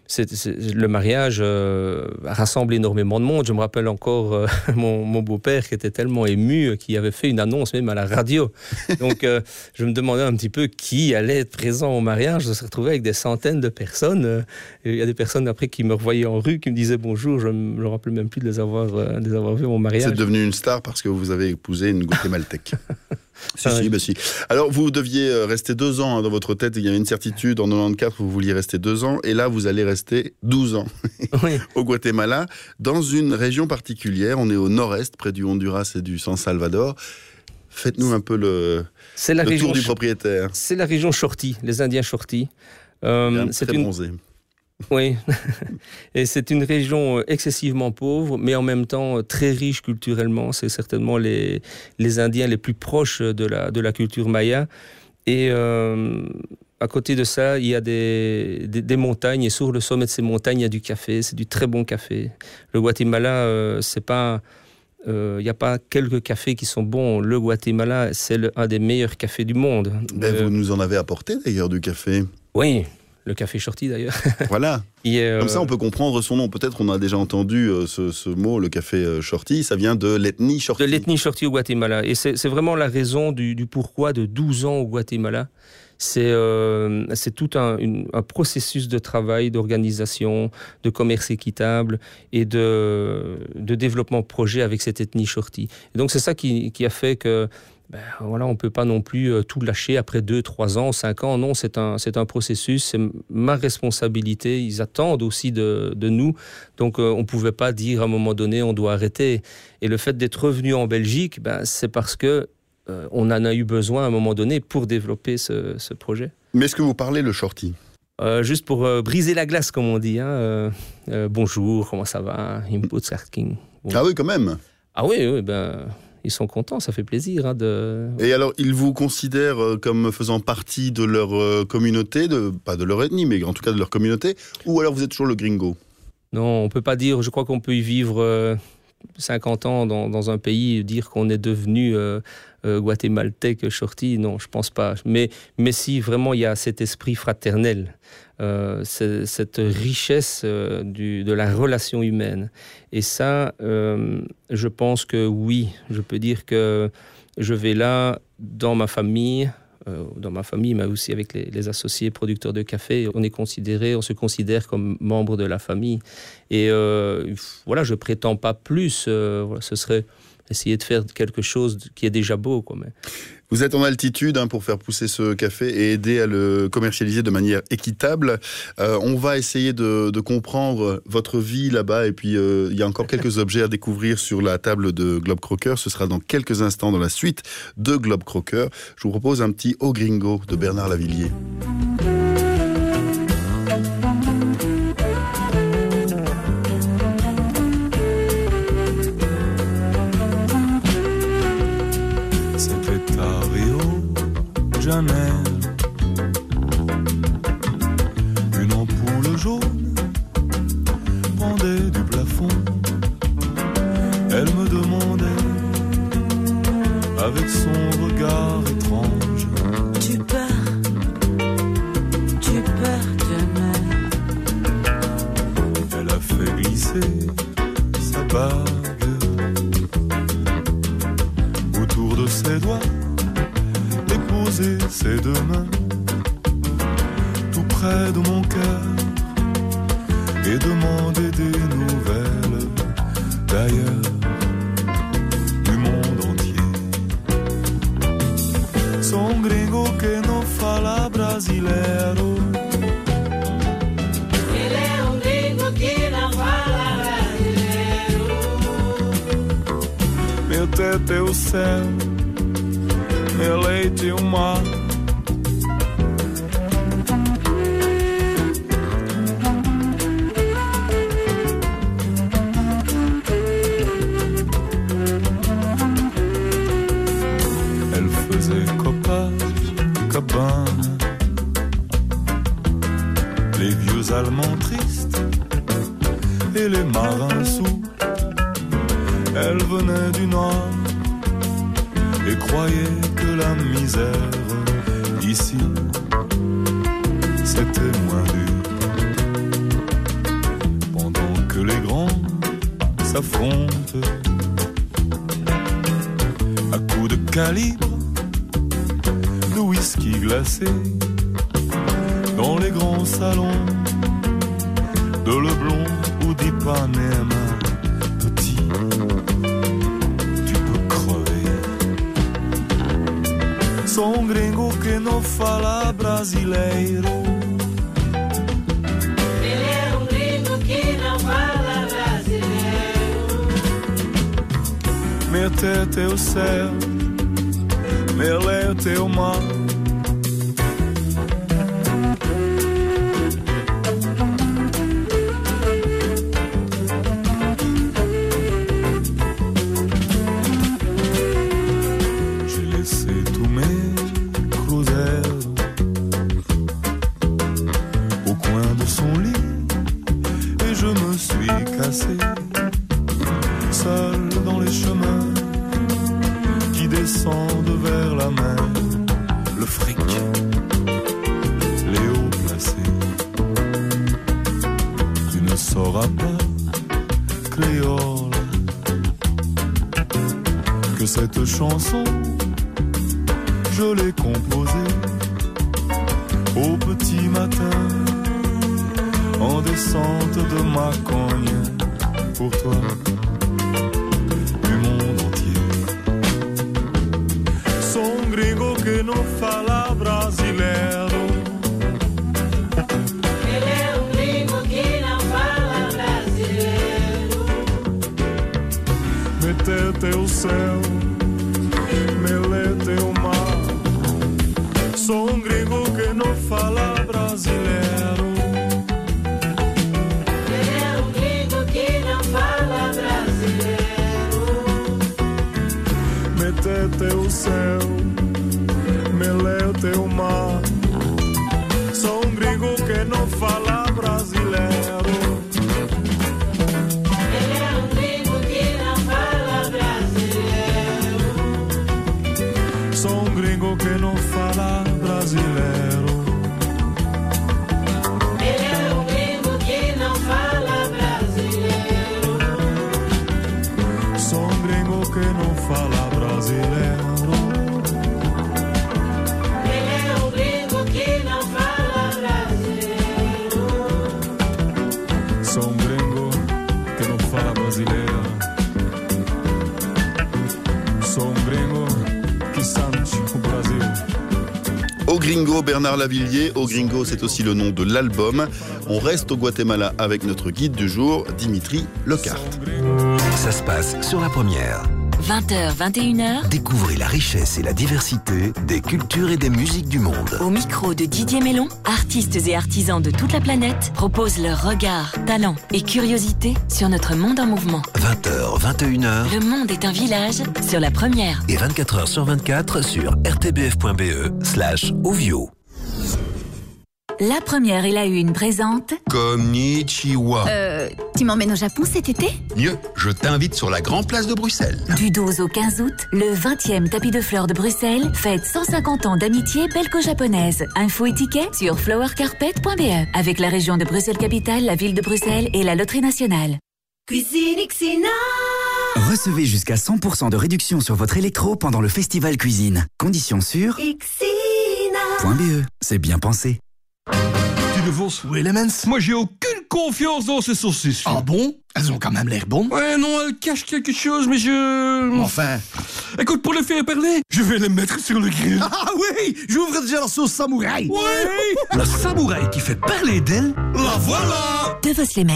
c'est, c'est, le mariage euh, rassemble énormément de monde. Je me rappelle encore euh, mon, mon beau-père qui était tellement ému qu'il avait fait une annonce même à la radio. Donc euh, je me demandais un petit peu qui allait être présent au mariage. Je me suis retrouvé avec des centaines de personnes. Euh, il y a des personnes après qui me revoyaient en rue, qui me disaient bonjour. Je ne me rappelle même plus de les avoir, euh, de les avoir vus au mariage. Vous êtes devenu une star parce que vous avez épousé une guatémaltèque. Si, si, bah si. Alors, vous deviez rester deux ans hein, dans votre tête. Il y avait une certitude. En quatre-vingt-quatorze, vous vouliez rester deux ans. Et là, vous allez rester douze ans oui. au Guatemala, dans une région particulière. On est au nord-est, près du Honduras et du San Salvador. Faites-nous un peu le, c'est la le région tour du ch- propriétaire. C'est la région Shorty, les Indiens Shorty. Euh, c'est très une... bronzé. Oui, et c'est une région excessivement pauvre, mais en même temps très riche culturellement. C'est certainement les, les Indiens les plus proches de la, de la culture maya. Et euh, à côté de ça, il y a des, des, des montagnes, et sur le sommet de ces montagnes, il y a du café. C'est du très bon café. Le Guatemala, euh, c'est pas... Il euh, n'y a pas quelques cafés qui sont bons. Le Guatemala, c'est le, un des meilleurs cafés du monde. Ben, euh, vous nous en avez apporté d'ailleurs du café. Oui. Le café Shorty d'ailleurs. Voilà. Et euh... Comme ça, on peut comprendre son nom. Peut-être on a déjà entendu euh, ce, ce mot, le café euh, Shorty. Ça vient de l'ethnie Shorty. De l'ethnie Shorty au Guatemala. Et c'est, c'est vraiment la raison du, du pourquoi de douze ans au Guatemala. C'est, euh, c'est tout un, une, un processus de travail, d'organisation, de commerce équitable et de, de développement de projet avec cette ethnie Shorty. Et donc c'est ça qui, qui a fait que ben, voilà, on ne peut pas non plus euh, tout lâcher après deux, trois ans, cinq ans. Non, c'est un, c'est un processus, c'est ma responsabilité. Ils attendent aussi de, de nous. Donc, euh, on ne pouvait pas dire à un moment donné, on doit arrêter. Et le fait d'être revenu en Belgique, ben, c'est parce que euh, on en a eu besoin à un moment donné pour développer ce, ce projet. Mais est-ce que vous parlez le Shorty ? Euh, juste pour euh, briser la glace, comme on dit. Hein, euh, euh, bonjour, comment ça va ? Input King. Bon. Ah oui, quand même. Ah oui, oui, ben... Ils sont contents, ça fait plaisir. Hein, de... Et alors, ils vous considèrent comme faisant partie de leur communauté, de, pas de leur ethnie, mais en tout cas de leur communauté, ou alors vous êtes toujours le gringo ? Non, on ne peut pas dire, je crois qu'on peut y vivre euh, cinquante ans dans, dans un pays, dire qu'on est devenu euh, euh, guatémaltèque, Shorty, non, je ne pense pas. Mais, mais si, vraiment, il y a cet esprit fraternel. Euh, cette richesse euh, du, de la relation humaine. Et ça, euh, je pense que oui, je peux dire que je vais là, dans ma famille, euh, dans ma famille, mais aussi avec les, les associés producteurs de café, on est considéré, on se considère comme membre de la famille. Et euh, voilà, je prétends pas plus, euh, voilà, ce serait essayer de faire quelque chose qui est déjà beau, quoi, mais... Vous êtes en altitude hein, pour faire pousser ce café et aider à le commercialiser de manière équitable. Euh, on va essayer de, de comprendre votre vie là-bas. Et puis, euh, il y a encore quelques objets à découvrir sur la table de Globe Crocker. Ce sera dans quelques instants dans la suite de Globe Crocker. Je vous propose un petit Au Gringo de Bernard Lavillier. Une ampoule jaune pendait du plafond. Elle me demandait avec son regard étrange: Tu pars, tu pars demain. Elle a fait glisser sa bague autour de ses doigts, déposer ses deux mains tout près de mon cœur et demander des nouvelles d'ailleurs, du monde entier. Son gringo que não fala brasileiro. Ele é um gringo que não fala brasileiro. Meu teto é o céu, meu leite é o mar. Elle faisait copage, cabane, les vieux Allemands tristes et les marins sous. Elle venait du nord et croyait que la misère ici c'était moins dur. s'affrontent à coups de calibre, de whisky glacé dans les grands salons de Leblon ou d'Ipanema. Petit, tu peux crever. Son gringo que não fala brasileiro. Ele é um gringo que não fala brasileiro. Minha teta é o céu, meu leite é o mar. Seul dans les chemins qui descendent vers la mer, le fric, les hauts placés. Tu ne sauras pas, créole, que cette chanson, je l'ai composée au petit matin, en descente de ma cogne, pour toi, du monde entier. Son gringo que não fala brasileiro. Ele é um gringo que não fala brasileiro. Minha teta é o céu, meu leite é o mar. Sou um gringo que não fala brasileiro. Tete o céu, meu leite o mar. Sou um gringo que não fala brasileiro. Ele é um gringo que não fala brasileiro. Sou um gringo que não fala brasileiro. Ele é um gringo que não fala brasileiro. Sou um gringo que não fala brasileiro. Ele é um gringo que não fala brasileiro. Sou um gringo que não fala brasileiro. Sou um gringo que sente o Brasil. Au Gringo, Bernard Lavillier. Au Gringo, c'est aussi le nom de l'album. On reste au Guatemala avec notre guide du jour, Dimitri Lecarte. Ça se passe sur la première. vingt heures, vingt et une heures. Découvrez la richesse et la diversité des cultures et des musiques du monde. Au micro de Didier Mélon, artistes et artisans de toute la planète proposent leur regard, talent et curiosité sur notre monde en mouvement. vingt heures, vingt et une heures. Le monde est un village sur la première. Et vingt-quatre heures sur vingt-quatre sur r t b f point b e slash ovio. La première et la une présente. Konnichiwa. Euh, tu m'emmènes au Japon cet été ? Mieux, je t'invite sur la Grand Place de Bruxelles. Du douze au quinze août, le vingtième tapis de fleurs de Bruxelles fête cent cinquante ans d'amitié belgo-japonaise. Info et tickets sur flower carpet point b e avec la région de Bruxelles-Capitale, la ville de Bruxelles et la Loterie Nationale. Cuisine Xina. Recevez jusqu'à cent pour cent de réduction sur votre électro pendant le festival cuisine. Conditions sur Xina. .be. C'est bien pensé. De Vos ou Elements. Moi, j'ai aucune confiance dans ces saucisses. Ah bon? Elles ont quand même l'air bonnes. Ouais, non, elles cachent quelque chose, mais je... Enfin... Écoute, pour les faire parler, je vais les mettre sur le grill. Ah oui! J'ouvre déjà la sauce samouraï. Ouais! La samouraï qui fait parler d'elle, la voilà! De Vos Elements.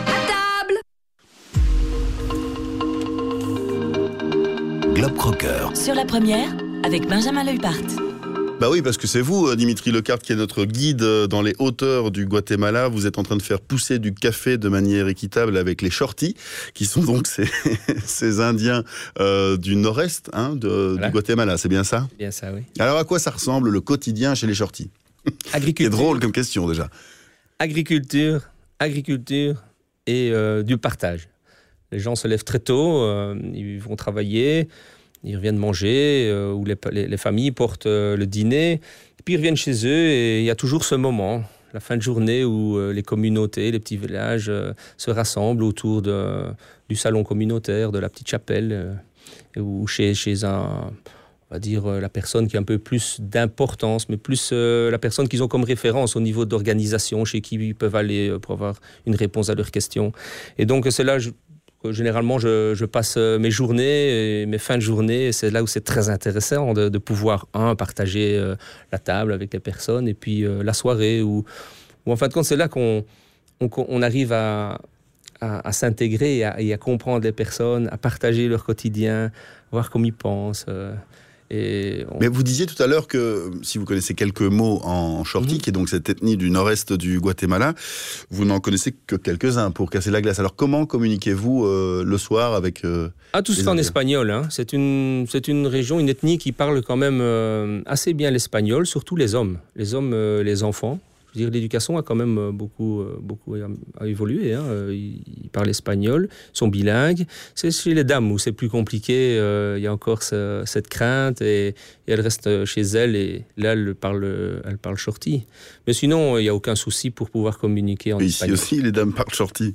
Globe Crocker. Sur la première, avec Benjamin Leupart. Bah oui, parce que c'est vous, Dimitri Lecarte, qui est notre guide dans les hauteurs du Guatemala. Vous êtes en train de faire pousser du café de manière équitable avec les shorties, qui sont donc ces, ces Indiens euh, du nord-est hein, de, voilà. du Guatemala. C'est bien ça ? C'est bien ça, oui. Alors à quoi ça ressemble le quotidien chez les shorties ? Agriculture. C'est drôle comme question déjà. Agriculture, agriculture et euh, du partage. Les gens se lèvent très tôt, euh, ils vont travailler. Ils reviennent manger, euh, ou les, les, les familles portent euh, le dîner, puis ils reviennent chez eux et il y a toujours ce moment. la fin de journée où euh, les communautés, les petits villages euh, se rassemblent autour de, du salon communautaire, de la petite chapelle, euh, ou chez, chez un, on va dire, euh, la personne qui a un peu plus d'importance, mais plus euh, la personne qu'ils ont comme référence au niveau d'organisation, chez qui ils peuvent aller euh, pour avoir une réponse à leurs questions. Et donc c'est là... Je, Généralement, je, je passe mes journées et mes fins de journée. Et c'est là où c'est très intéressant de, de pouvoir, un, partager euh, la table avec les personnes et puis euh, la soirée. Où, où, en fin de compte, c'est là qu'on on, on arrive à, à, à s'intégrer et à, et à comprendre les personnes, à partager leur quotidien, voir comment ils pensent. Euh, Et on... Mais vous disiez tout à l'heure que, si vous connaissez quelques mots en Chorti, mmh. qui est donc cette ethnie du nord-est du Guatemala, vous n'en connaissez que quelques-uns pour casser la glace. Alors comment communiquez-vous euh, le soir avec... Euh, ah, tout ça en espagnol. Hein. C'est, une, c'est une région, une ethnie qui parle quand même euh, assez bien l'espagnol, surtout les hommes, les hommes, euh, les enfants. Je veux dire, l'éducation a quand même beaucoup, beaucoup a évolué. Hein. Ils parlent espagnol, ils sont bilingues. C'est chez les dames où c'est plus compliqué. Euh, il y a encore ce, cette crainte et, et elles restent chez elles. Et là, elles parlent, elles parlent Chorti. Mais sinon, il n'y a aucun souci pour pouvoir communiquer en et espagnol. Ici aussi, les dames parlent Chorti.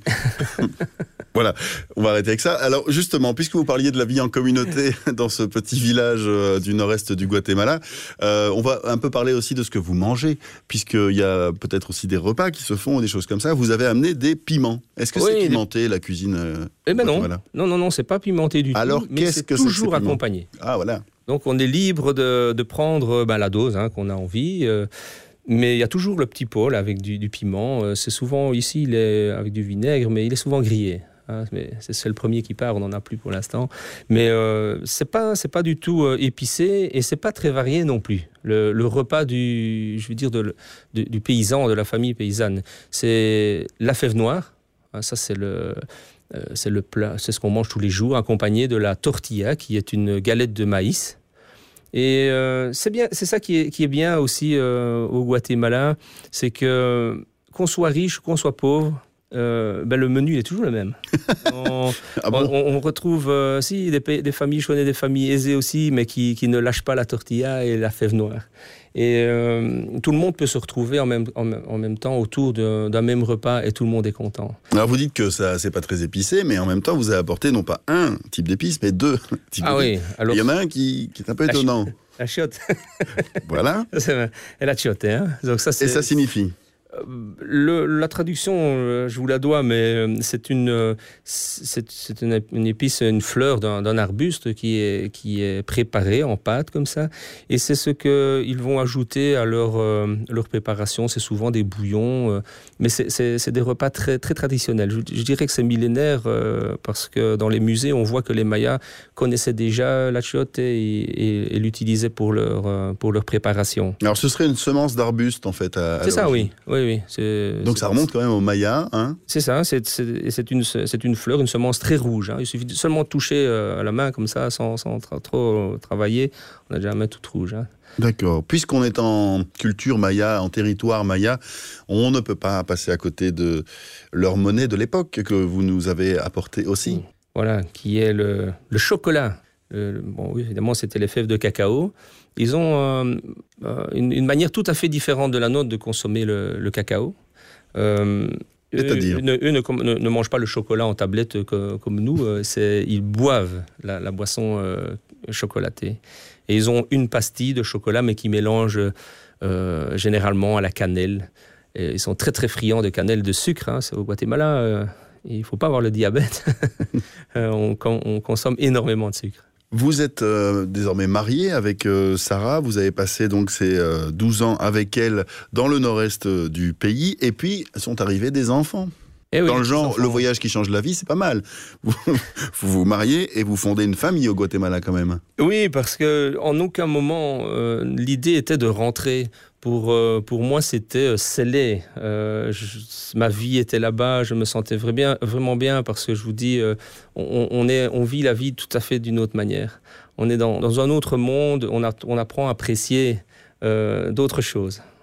Voilà, on va arrêter avec ça. Alors justement, puisque vous parliez de la vie en communauté dans ce petit village euh, du nord-est du Guatemala, euh, on va un peu parler aussi de ce que vous mangez, puisqu'il y a peut-être aussi des repas qui se font, des choses comme ça. Vous avez amené des piments. Est-ce que oui, c'est pimenté, des... la cuisine euh, Eh ben non, non, non, non, c'est pas pimenté du Alors, tout, mais qu'est-ce c'est que toujours c'est que accompagné. Ah voilà. Donc on est libre de, de prendre ben, la dose hein, qu'on a envie. Euh, Mais il y a toujours le petit Paul avec du, du piment. Euh, c'est souvent, ici, il est avec du vinaigre, mais il est souvent grillé. Hein, mais c'est, c'est le premier qui part, on n'en a plus pour l'instant. Mais euh, c'est pas, c'est pas du tout euh, épicé et c'est pas très varié non plus. Le, le repas du, je veux dire, de, de, du paysan, de la famille paysanne, c'est la fève noire. Hein, ça, c'est le... Euh, c'est le plat, c'est ce qu'on mange tous les jours, accompagné de la tortilla, qui est une galette de maïs. Et euh, c'est bien, c'est ça qui est, qui est bien aussi euh, au Guatemala, c'est que qu'on soit riche, qu'on soit pauvre, euh, ben le menu est toujours le même. on, ah bon on, on retrouve euh, si des, des familles, je connais des familles aisées aussi, mais qui, qui ne lâchent pas la tortilla et la fève noire. Et euh, tout le monde peut se retrouver en même, en, en même temps autour de, d'un même repas et tout le monde est content. Alors vous dites que ça c'est pas très épicé, mais en même temps vous avez apporté non pas un type d'épices, mais deux types ah d'épices. Oui, alors, il y en a un qui, qui est un peu étonnant. Chi- la chiotte. Voilà. Et la chiotte, hein. Donc ça, c'est... Et ça signifie Le, la traduction, je vous la dois, mais c'est une, c'est, c'est une, une épice, une fleur d'un, d'un arbuste qui est, qui est préparée en pâte comme ça. Et c'est ce qu'ils vont ajouter à leur, euh, leur préparation. C'est souvent des bouillons, euh, mais c'est, c'est, c'est des repas très, très traditionnels. Je, je dirais que c'est millénaire euh, parce que dans les musées, on voit que les Mayas connaissaient déjà la chiotte et, et, et l'utilisaient pour leur, pour leur préparation. Alors ce serait une semence d'arbuste en fait à, à C'est ça, oui. oui. Oui, c'est, Donc c'est ça remonte quand même au Maya, hein ? C'est ça, c'est, c'est, c'est, une, c'est une fleur, une semence très rouge. Hein. Il suffit de seulement toucher euh, à la main comme ça, sans, sans tra- trop travailler, on a déjà la main toute rouge. Hein. D'accord. Puisqu'on est en culture maya, en territoire maya, on ne peut pas passer à côté de leur monnaie de l'époque que vous nous avez apporté aussi. Voilà, qui est le, le chocolat. Le, bon, oui, évidemment, c'était les fèves de cacao. Ils ont euh, une, une manière tout à fait différente de la nôtre de consommer le, le cacao. Euh, C'est-à-dire eux, eux ne, ne, ne mangent pas le chocolat en tablette que, comme nous. C'est, ils boivent la, la boisson euh, chocolatée. Et ils ont une pastille de chocolat, mais qui mélange euh, généralement à la cannelle. Et ils sont très, très friands de cannelle, de sucre. Hein. C'est au Guatemala, euh, il ne faut pas avoir le diabète. on, on consomme énormément de sucre. Vous êtes euh, désormais marié avec euh, Sarah, vous avez passé donc ces euh, douze ans avec elle dans le nord-est euh, du pays, et puis sont arrivés des enfants. Eh oui, dans le genre, enfants. Le voyage qui change la vie, c'est pas mal. Vous vous, vous mariez et vous fondez une famille au Guatemala quand même. Oui, parce qu'en aucun moment, euh, l'idée était de rentrer. Pour, euh, pour moi, c'était scellé. Euh, je, ma vie était là-bas, je me sentais vraiment bien, vraiment bien parce que je vous dis, euh, on, on, est, on vit la vie tout à fait d'une autre manière. On est dans, dans un autre monde, on, a, on apprend à apprécier euh, d'autres choses.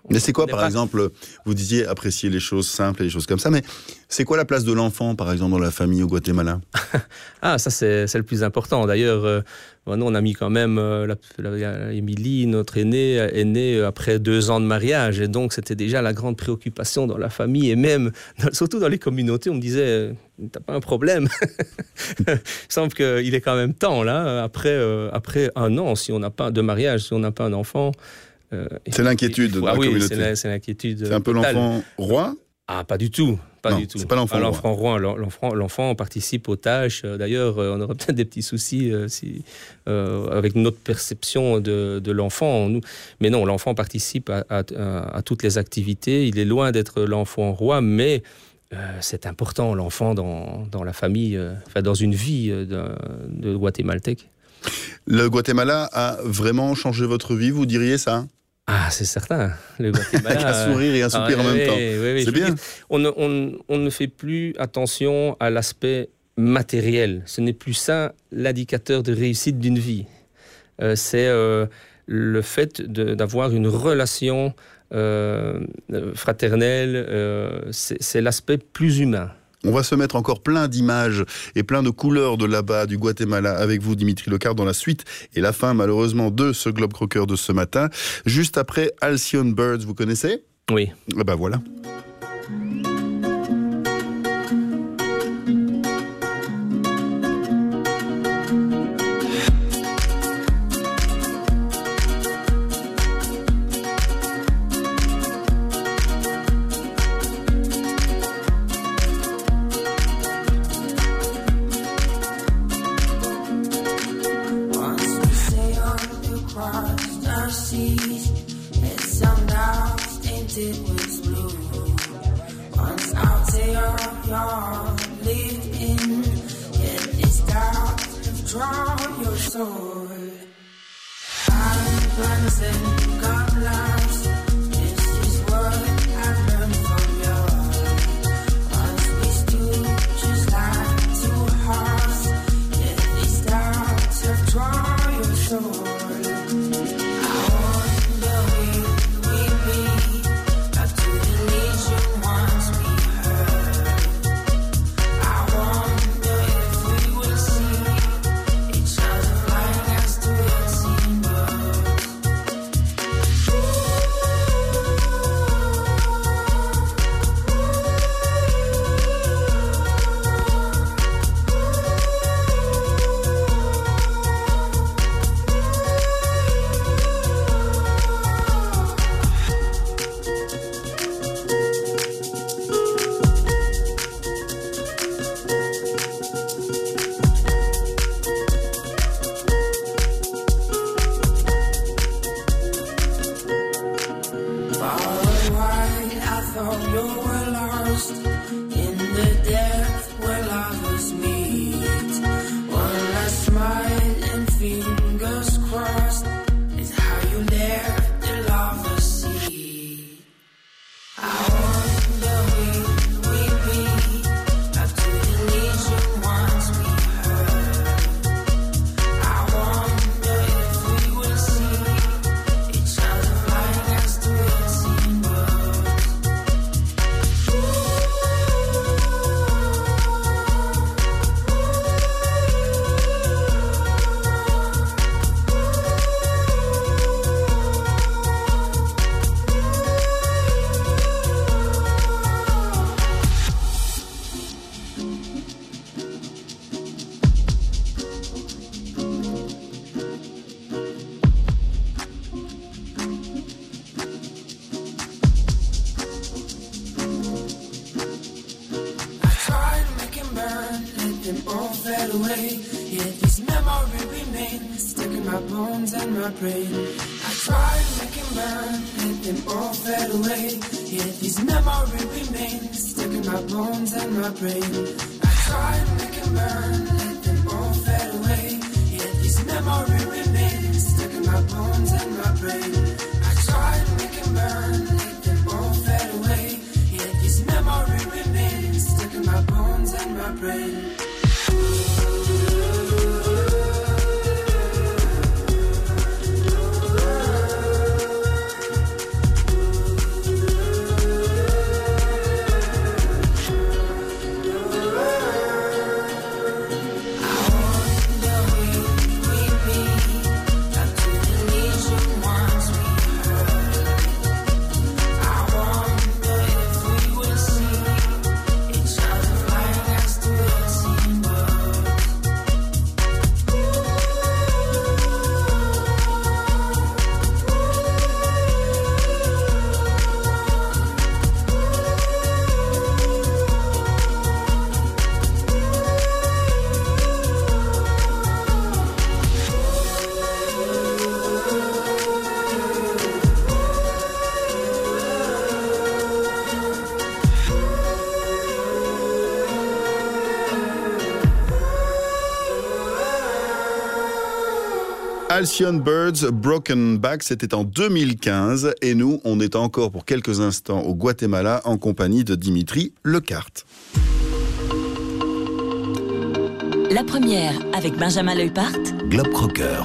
Mais c'est quoi, par pas... exemple, vous disiez apprécier les choses simples et les choses comme ça, mais c'est quoi la place de l'enfant, par exemple, dans la famille au Guatemala? Ah, ça, c'est, c'est le plus important. D'ailleurs, euh, nous, on a mis quand même... Euh, la, la, Émilie, notre aînée, est née après deux ans de mariage. Et donc, c'était déjà la grande préoccupation dans la famille. Et même, surtout dans les communautés, on me disait, t'as pas un problème? Il semble qu'il est quand même temps, là, après, euh, après un an, si on n'a pas de mariage, si on n'a pas un enfant... Euh, c'est l'inquiétude faut, de la ah oui, communauté. C'est, la, c'est l'inquiétude. C'est un peu totale. L'enfant roi? Ah, pas du tout. Pas non, du tout. C'est pas l'enfant, ah, l'enfant roi. roi. L'enfant, l'enfant participe aux tâches. D'ailleurs, on aurait peut-être des petits soucis euh, si, euh, avec notre perception de, de l'enfant. Nous. Mais non, l'enfant participe à, à, à, à toutes les activités. Il est loin d'être l'enfant roi, mais euh, c'est important, l'enfant dans, dans la famille, euh, enfin, dans une vie euh, de, de Guatémaltèque. Le Guatemala a vraiment changé votre vie, vous diriez ça? Ah, c'est certain. Le Guatemala. Avec un sourire et un soupir ah, en même oui, temps. Oui, oui, c'est bien. Dire, on, ne, on, on ne fait plus attention à l'aspect matériel. Ce n'est plus ça l'indicateur de réussite d'une vie. Euh, c'est euh, le fait de, d'avoir une relation euh, fraternelle. Euh, c'est, c'est l'aspect plus humain. On va se mettre encore plein d'images et plein de couleurs de là-bas, du Guatemala, avec vous, Dimitri Lecard, dans la suite et la fin, malheureusement, de ce Globe Crocker de ce matin. Juste après, Halcyon Birds, vous connaissez? Oui. Eh ben voilà. Halcyon Birds, Broken Back, c'était en deux mille quinze et nous, on est encore pour quelques instants au Guatemala en compagnie de Dimitri Lecarte. La première avec Benjamin Leupart. Globe Crocker.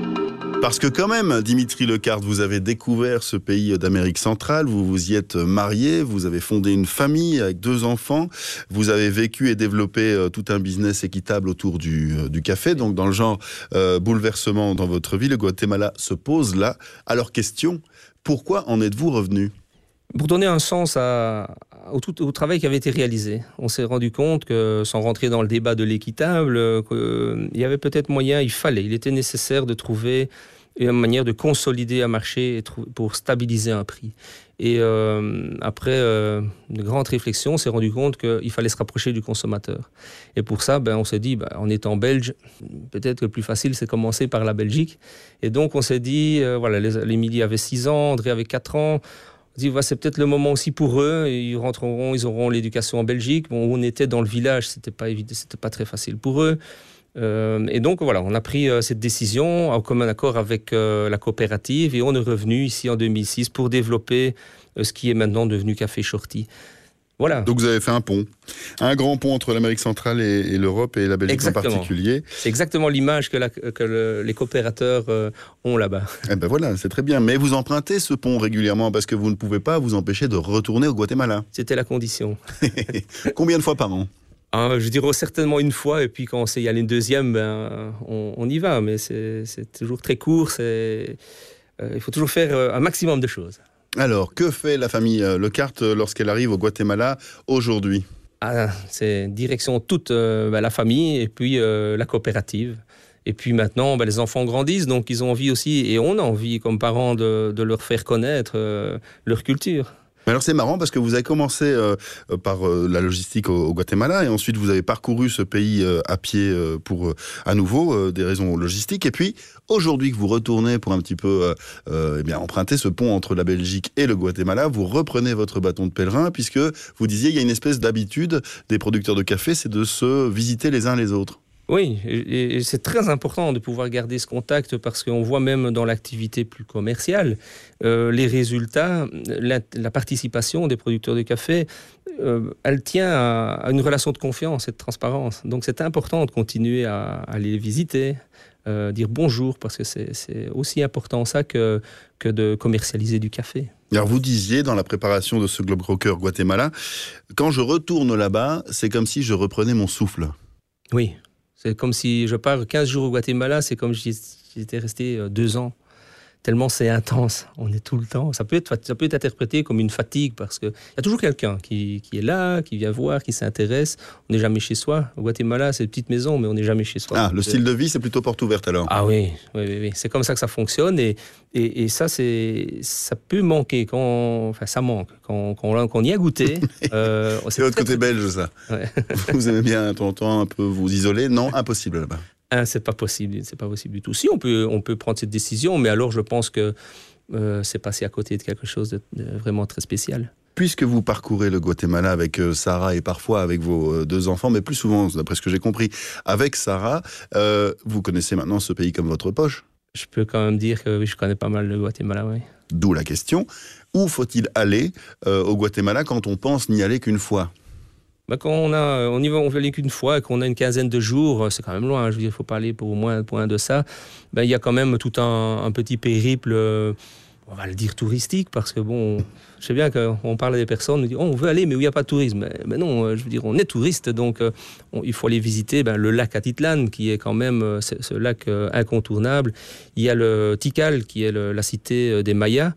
Parce que quand même, Dimitri Lecarte, vous avez découvert ce pays d'Amérique centrale, vous vous y êtes marié, vous avez fondé une famille avec deux enfants, vous avez vécu et développé euh, tout un business équitable autour du, euh, du café, donc dans le genre euh, bouleversement dans votre vie, le Guatemala se pose là. Alors question, pourquoi en êtes-vous revenu ? Pour donner un sens à, au, tout, au travail qui avait été réalisé. On s'est rendu compte que, sans rentrer dans le débat de l'équitable, il y avait peut-être moyen, il fallait, il était nécessaire de trouver une manière de consolider un marché et pour stabiliser un prix. Et euh, après euh, de grandes réflexions, on s'est rendu compte qu'il fallait se rapprocher du consommateur. Et pour ça, ben, on s'est dit, ben, en étant belge, peut-être que le plus facile, c'est de commencer par la Belgique. Et donc, on s'est dit, euh, voilà, l'Émilie avait six ans, André avait quatre ans. On s'est dit, ouais, c'est peut-être le moment aussi pour eux. Ils rentreront, ils auront l'éducation en Belgique. Bon, on était dans le village, c'était pas évident, c'était pas très facile pour eux. Euh, et donc voilà, on a pris euh, cette décision en commun accord avec euh, la coopérative et on est revenu ici en deux mille six pour développer euh, ce qui est maintenant devenu Café Shorty. Voilà. Donc vous avez fait un pont, un grand pont entre l'Amérique centrale et, et l'Europe et la Belgique exactement. En particulier. C'est exactement l'image que, la, que le, les coopérateurs euh, ont là-bas. Eh ben voilà, c'est très bien. Mais vous empruntez ce pont régulièrement parce que vous ne pouvez pas vous empêcher de retourner au Guatemala. C'était la condition. Combien de fois par an ? Ah, je dirais certainement une fois, et puis quand on sait y aller une deuxième, ben, on, on y va. Mais c'est, c'est toujours très court, c'est, euh, il faut toujours faire euh, un maximum de choses. Alors, que fait la famille euh, Lecarte lorsqu'elle arrive au Guatemala aujourd'hui ? Ah, c'est direction toute euh, ben, la famille, et puis euh, la coopérative. Et puis maintenant, ben, les enfants grandissent, donc ils ont envie aussi, et on a envie comme parents de, de leur faire connaître euh, leur culture. Mais alors c'est marrant parce que vous avez commencé euh, par euh, la logistique au, au Guatemala et ensuite vous avez parcouru ce pays euh, à pied euh, pour euh, à nouveau euh, des raisons logistiques et puis aujourd'hui que vous retournez pour un petit peu euh, euh, eh bien emprunter ce pont entre la Belgique et le Guatemala, vous reprenez votre bâton de pèlerin puisque vous disiez il y a une espèce d'habitude des producteurs de café, c'est de se visiter les uns les autres. Oui, et c'est très important de pouvoir garder ce contact parce qu'on voit même dans l'activité plus commerciale, euh, les résultats, la, la participation des producteurs de café, euh, elle tient à, à une relation de confiance et de transparence. Donc c'est important de continuer à, à les visiter, euh, dire bonjour parce que c'est, c'est aussi important ça que, que de commercialiser du café. Alors vous disiez dans la préparation de ce Globe Crocker Guatemala, quand je retourne là-bas, c'est comme si je reprenais mon souffle. Oui. C'est comme si je pars quinze jours au Guatemala, c'est comme si j'étais resté deux ans. Tellement c'est intense, on est tout le temps. Ça peut être, ça peut être interprété comme une fatigue parce qu'il y a toujours quelqu'un qui, qui est là, qui vient voir, qui s'intéresse. On n'est jamais chez soi. Au Guatemala, c'est une petite maison, mais on n'est jamais chez soi. Ah, le style de vie, c'est plutôt porte ouverte alors. Ah oui, oui, oui, oui. C'est comme ça que ça fonctionne et, et, et ça, c'est, ça peut manquer, quand, enfin ça manque, quand, quand, quand on y a goûté. euh, c'est, c'est votre côté très... belge ça. Ouais. Vous aimez bien de temps en temps un peu vous isoler ? Non, impossible là-bas. Ah, c'est pas possible, c'est pas possible du tout. Si on peut, on peut prendre cette décision, mais alors je pense que euh, c'est passé à côté de quelque chose de, de vraiment très spécial. Puisque vous parcourez le Guatemala avec euh, Sarah et parfois avec vos euh, deux enfants, mais plus souvent, d'après ce que j'ai compris, avec Sarah, euh, vous connaissez maintenant ce pays comme votre poche ? Je peux quand même dire que oui, je connais pas mal le Guatemala, oui. D'où la question, où faut-il aller euh, au Guatemala quand on pense n'y aller qu'une fois ? Ben quand on, a, on y va, on veut aller qu'une fois et qu'on a une quinzaine de jours, c'est quand même loin, je veux dire, il faut pas aller pour au moins un point de ça. Ben, il y a quand même tout un, un petit périple, euh, on va le dire touristique, parce que bon, je sais bien qu'on parle à des personnes, on dit oh, on veut aller, mais où il n'y a pas de tourisme. Mais, mais non, je veux dire, on est touriste, donc euh, on, il faut aller visiter ben, le lac Atitlan, qui est quand même ce, ce lac euh, incontournable. Il y a le Tikal, qui est le, la cité des Mayas.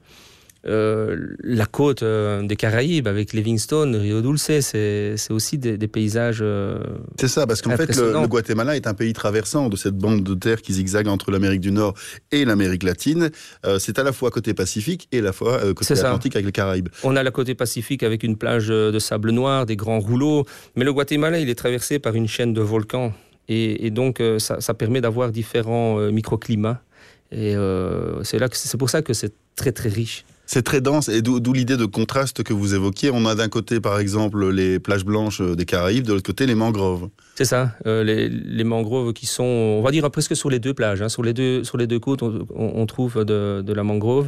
Euh, la côte euh, des Caraïbes avec Livingstone, Rio Dulce, c'est, c'est aussi des, des paysages euh, c'est ça, parce qu'en fait, le, le Guatemala est un pays traversant de cette bande de terre qui zigzague entre l'Amérique du Nord et l'Amérique latine. Euh, c'est à la fois côté Pacifique et à la fois euh, côté Atlantique avec les Caraïbes. On a le côté Pacifique avec une plage de sable noir, des grands rouleaux, mais le Guatemala, il est traversé par une chaîne de volcans. Et, et donc, euh, ça, ça permet d'avoir différents euh, microclimats. Et euh, c'est, là que, c'est pour ça que c'est très, très riche. C'est très dense, et d'où, d'où l'idée de contraste que vous évoquiez. On a d'un côté, par exemple, les plages blanches des Caraïbes, de l'autre côté, les mangroves. C'est ça, euh, les, les mangroves qui sont, on va dire presque sur les deux plages. Hein. Sur les deux, sur les deux côtes, on, on trouve de, de la mangrove.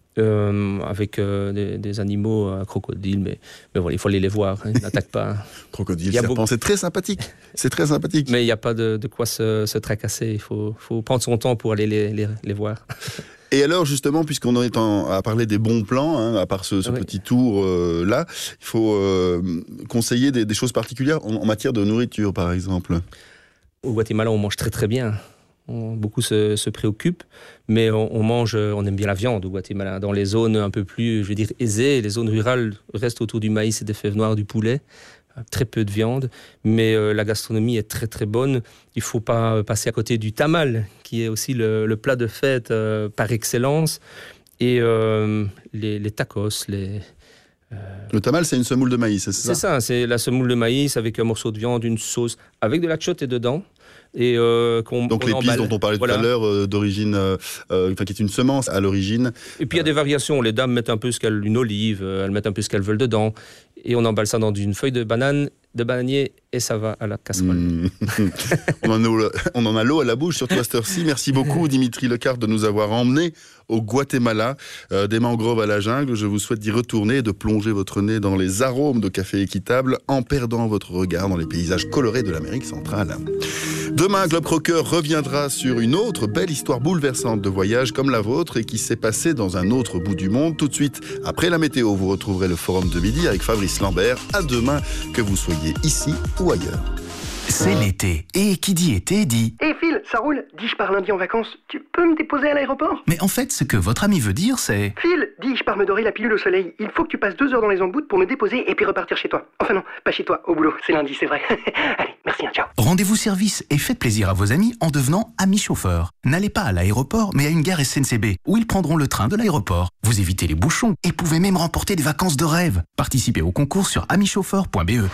Euh, avec euh, des, des animaux à crocodiles, mais, mais voilà, il faut aller les voir, hein, ils n'attaquent pas. Crocodile, serpent, beaucoup... c'est très sympathique, c'est très sympathique. Mais il n'y a pas de, de quoi se, se tracasser, il faut, faut prendre son temps pour aller les, les, les voir. Et alors justement, puisqu'on en est en, à parler des bons plans, hein, à part ce, ce oui. petit tour euh, là, il faut euh, conseiller des, des choses particulières en, en matière de nourriture, par exemple. Au Guatemala, on mange très très bien. On, beaucoup se, se préoccupent, mais on, on mange, on aime bien la viande au Guatemala. Dans les zones un peu plus, je veux dire, aisées, les zones rurales restent autour du maïs et des fèves noires, du poulet. Très peu de viande, mais euh, la gastronomie est très très bonne. Il ne faut pas passer à côté du tamal, qui est aussi le, le plat de fête euh, par excellence. Et euh, les, les tacos, les... Euh... Le tamal, c'est une semoule de maïs, c'est ça? C'est ça, c'est la semoule de maïs avec un morceau de viande, une sauce, avec de l'achiote dedans. Et euh, qu'on, Donc qu'on l'épice emballe. dont on parlait voilà. tout à l'heure, euh, d'origine, euh, euh, enfin qui est une semence à l'origine. Et puis il y a des variations. Les dames mettent un peu ce qu'elles, une olive, euh, elles mettent un peu ce qu'elles veulent dedans, et on emballe ça dans une feuille de banane, de bananier, et ça va à la casserole. Mmh. on, en a, on en a l'eau à la bouche, surtout à cette heure-ci. Merci beaucoup Dimitri Lecarte de nous avoir emmenés au Guatemala, euh, des mangroves à la jungle. Je vous souhaite d'y retourner et de plonger votre nez dans les arômes de café équitable en perdant votre regard dans les paysages colorés de l'Amérique centrale. Demain, Globe Crocker reviendra sur une autre belle histoire bouleversante de voyage comme la vôtre et qui s'est passée dans un autre bout du monde. Tout de suite, après la météo, vous retrouverez le Forum de midi avec Fabrice Lambert. À demain, que vous soyez ici ou ailleurs. C'est l'été. Et qui dit été dit... Hé hey Phil, ça roule. Dis, je pars lundi en vacances. Tu peux me déposer à l'aéroport? Mais en fait, ce que votre ami veut dire, c'est... Phil, dis, je pars me dorer la pilule au soleil. Il faut que tu passes deux heures dans les emboutes pour me déposer et puis repartir chez toi. Enfin non, pas chez toi, au boulot. C'est lundi, c'est vrai. Allez, merci, hein, ciao. Rendez-vous service et faites plaisir à vos amis en devenant amis chauffeurs. N'allez pas à l'aéroport, mais à une gare S N C B, où ils prendront le train de l'aéroport. Vous évitez les bouchons et pouvez même remporter des vacances de rêve. Participez au concours sur ami chauffeur point b e.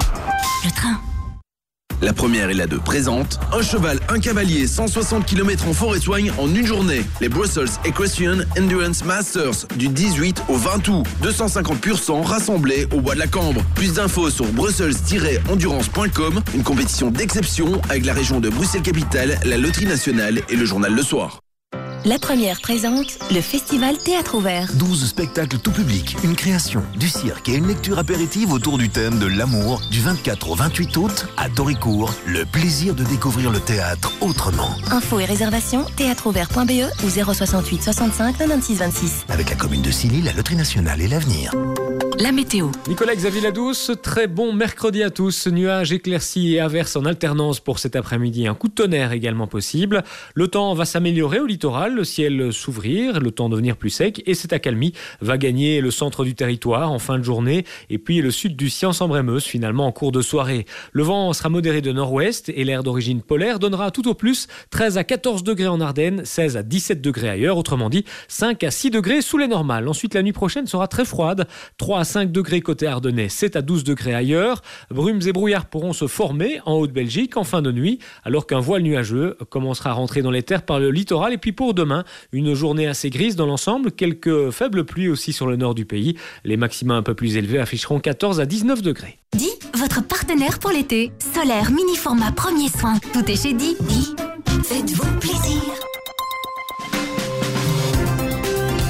Le train. La première et la deux présentent un cheval, un cavalier, cent soixante kilomètres en forêt-soigne en une journée. Les Brussels Equestrian Endurance Masters du dix-huit au vingt août. deux cent cinquante pur sang rassemblés au bois de la Cambre. Plus d'infos sur brussels tiret endurance point com. Une compétition d'exception avec la région de Bruxelles-Capitale, la Loterie Nationale et le Journal Le Soir. La première présente le Festival Théâtre Ouvert. douze spectacles tout public, une création, du cirque et une lecture apéritive autour du thème de l'amour du vingt-quatre au vingt-huit août à Doricourt. Le plaisir de découvrir le théâtre autrement. Infos et réservations théâtre ouvert point b e ou zéro soixante-huit soixante-cinq quatre-vingt-six vingt-six. Avec la commune de Silly, la Loterie Nationale et l'avenir. La météo. Nicolas Xavier Ladouce, très bon mercredi à tous. Nuages, éclaircies et averses en alternance pour cet après-midi. Un coup de tonnerre également possible. Le temps va s'améliorer au littoral, le ciel s'ouvrir, le temps devenir plus sec et cette accalmie va gagner le centre du territoire en fin de journée et puis le sud du Cian-en-Brémeuse finalement en cours de soirée. Le vent sera modéré de nord-ouest et l'air d'origine polaire donnera tout au plus treize à quatorze degrés en Ardennes, seize à dix-sept degrés ailleurs, autrement dit cinq à six degrés sous les normales. Ensuite la nuit prochaine sera très froide, trois à cinq degrés côté ardennais, sept à douze degrés ailleurs. Brumes et brouillards pourront se former en Haute-Belgique en fin de nuit, alors qu'un voile nuageux commencera à rentrer dans les terres par le littoral. Et puis pour demain, une journée assez grise dans l'ensemble, quelques faibles pluies aussi sur le nord du pays. Les maxima un peu plus élevés afficheront quatorze à dix-neuf degrés. Di, votre partenaire pour l'été. Solaire, mini format, premier soin. Tout est chez Di. Di,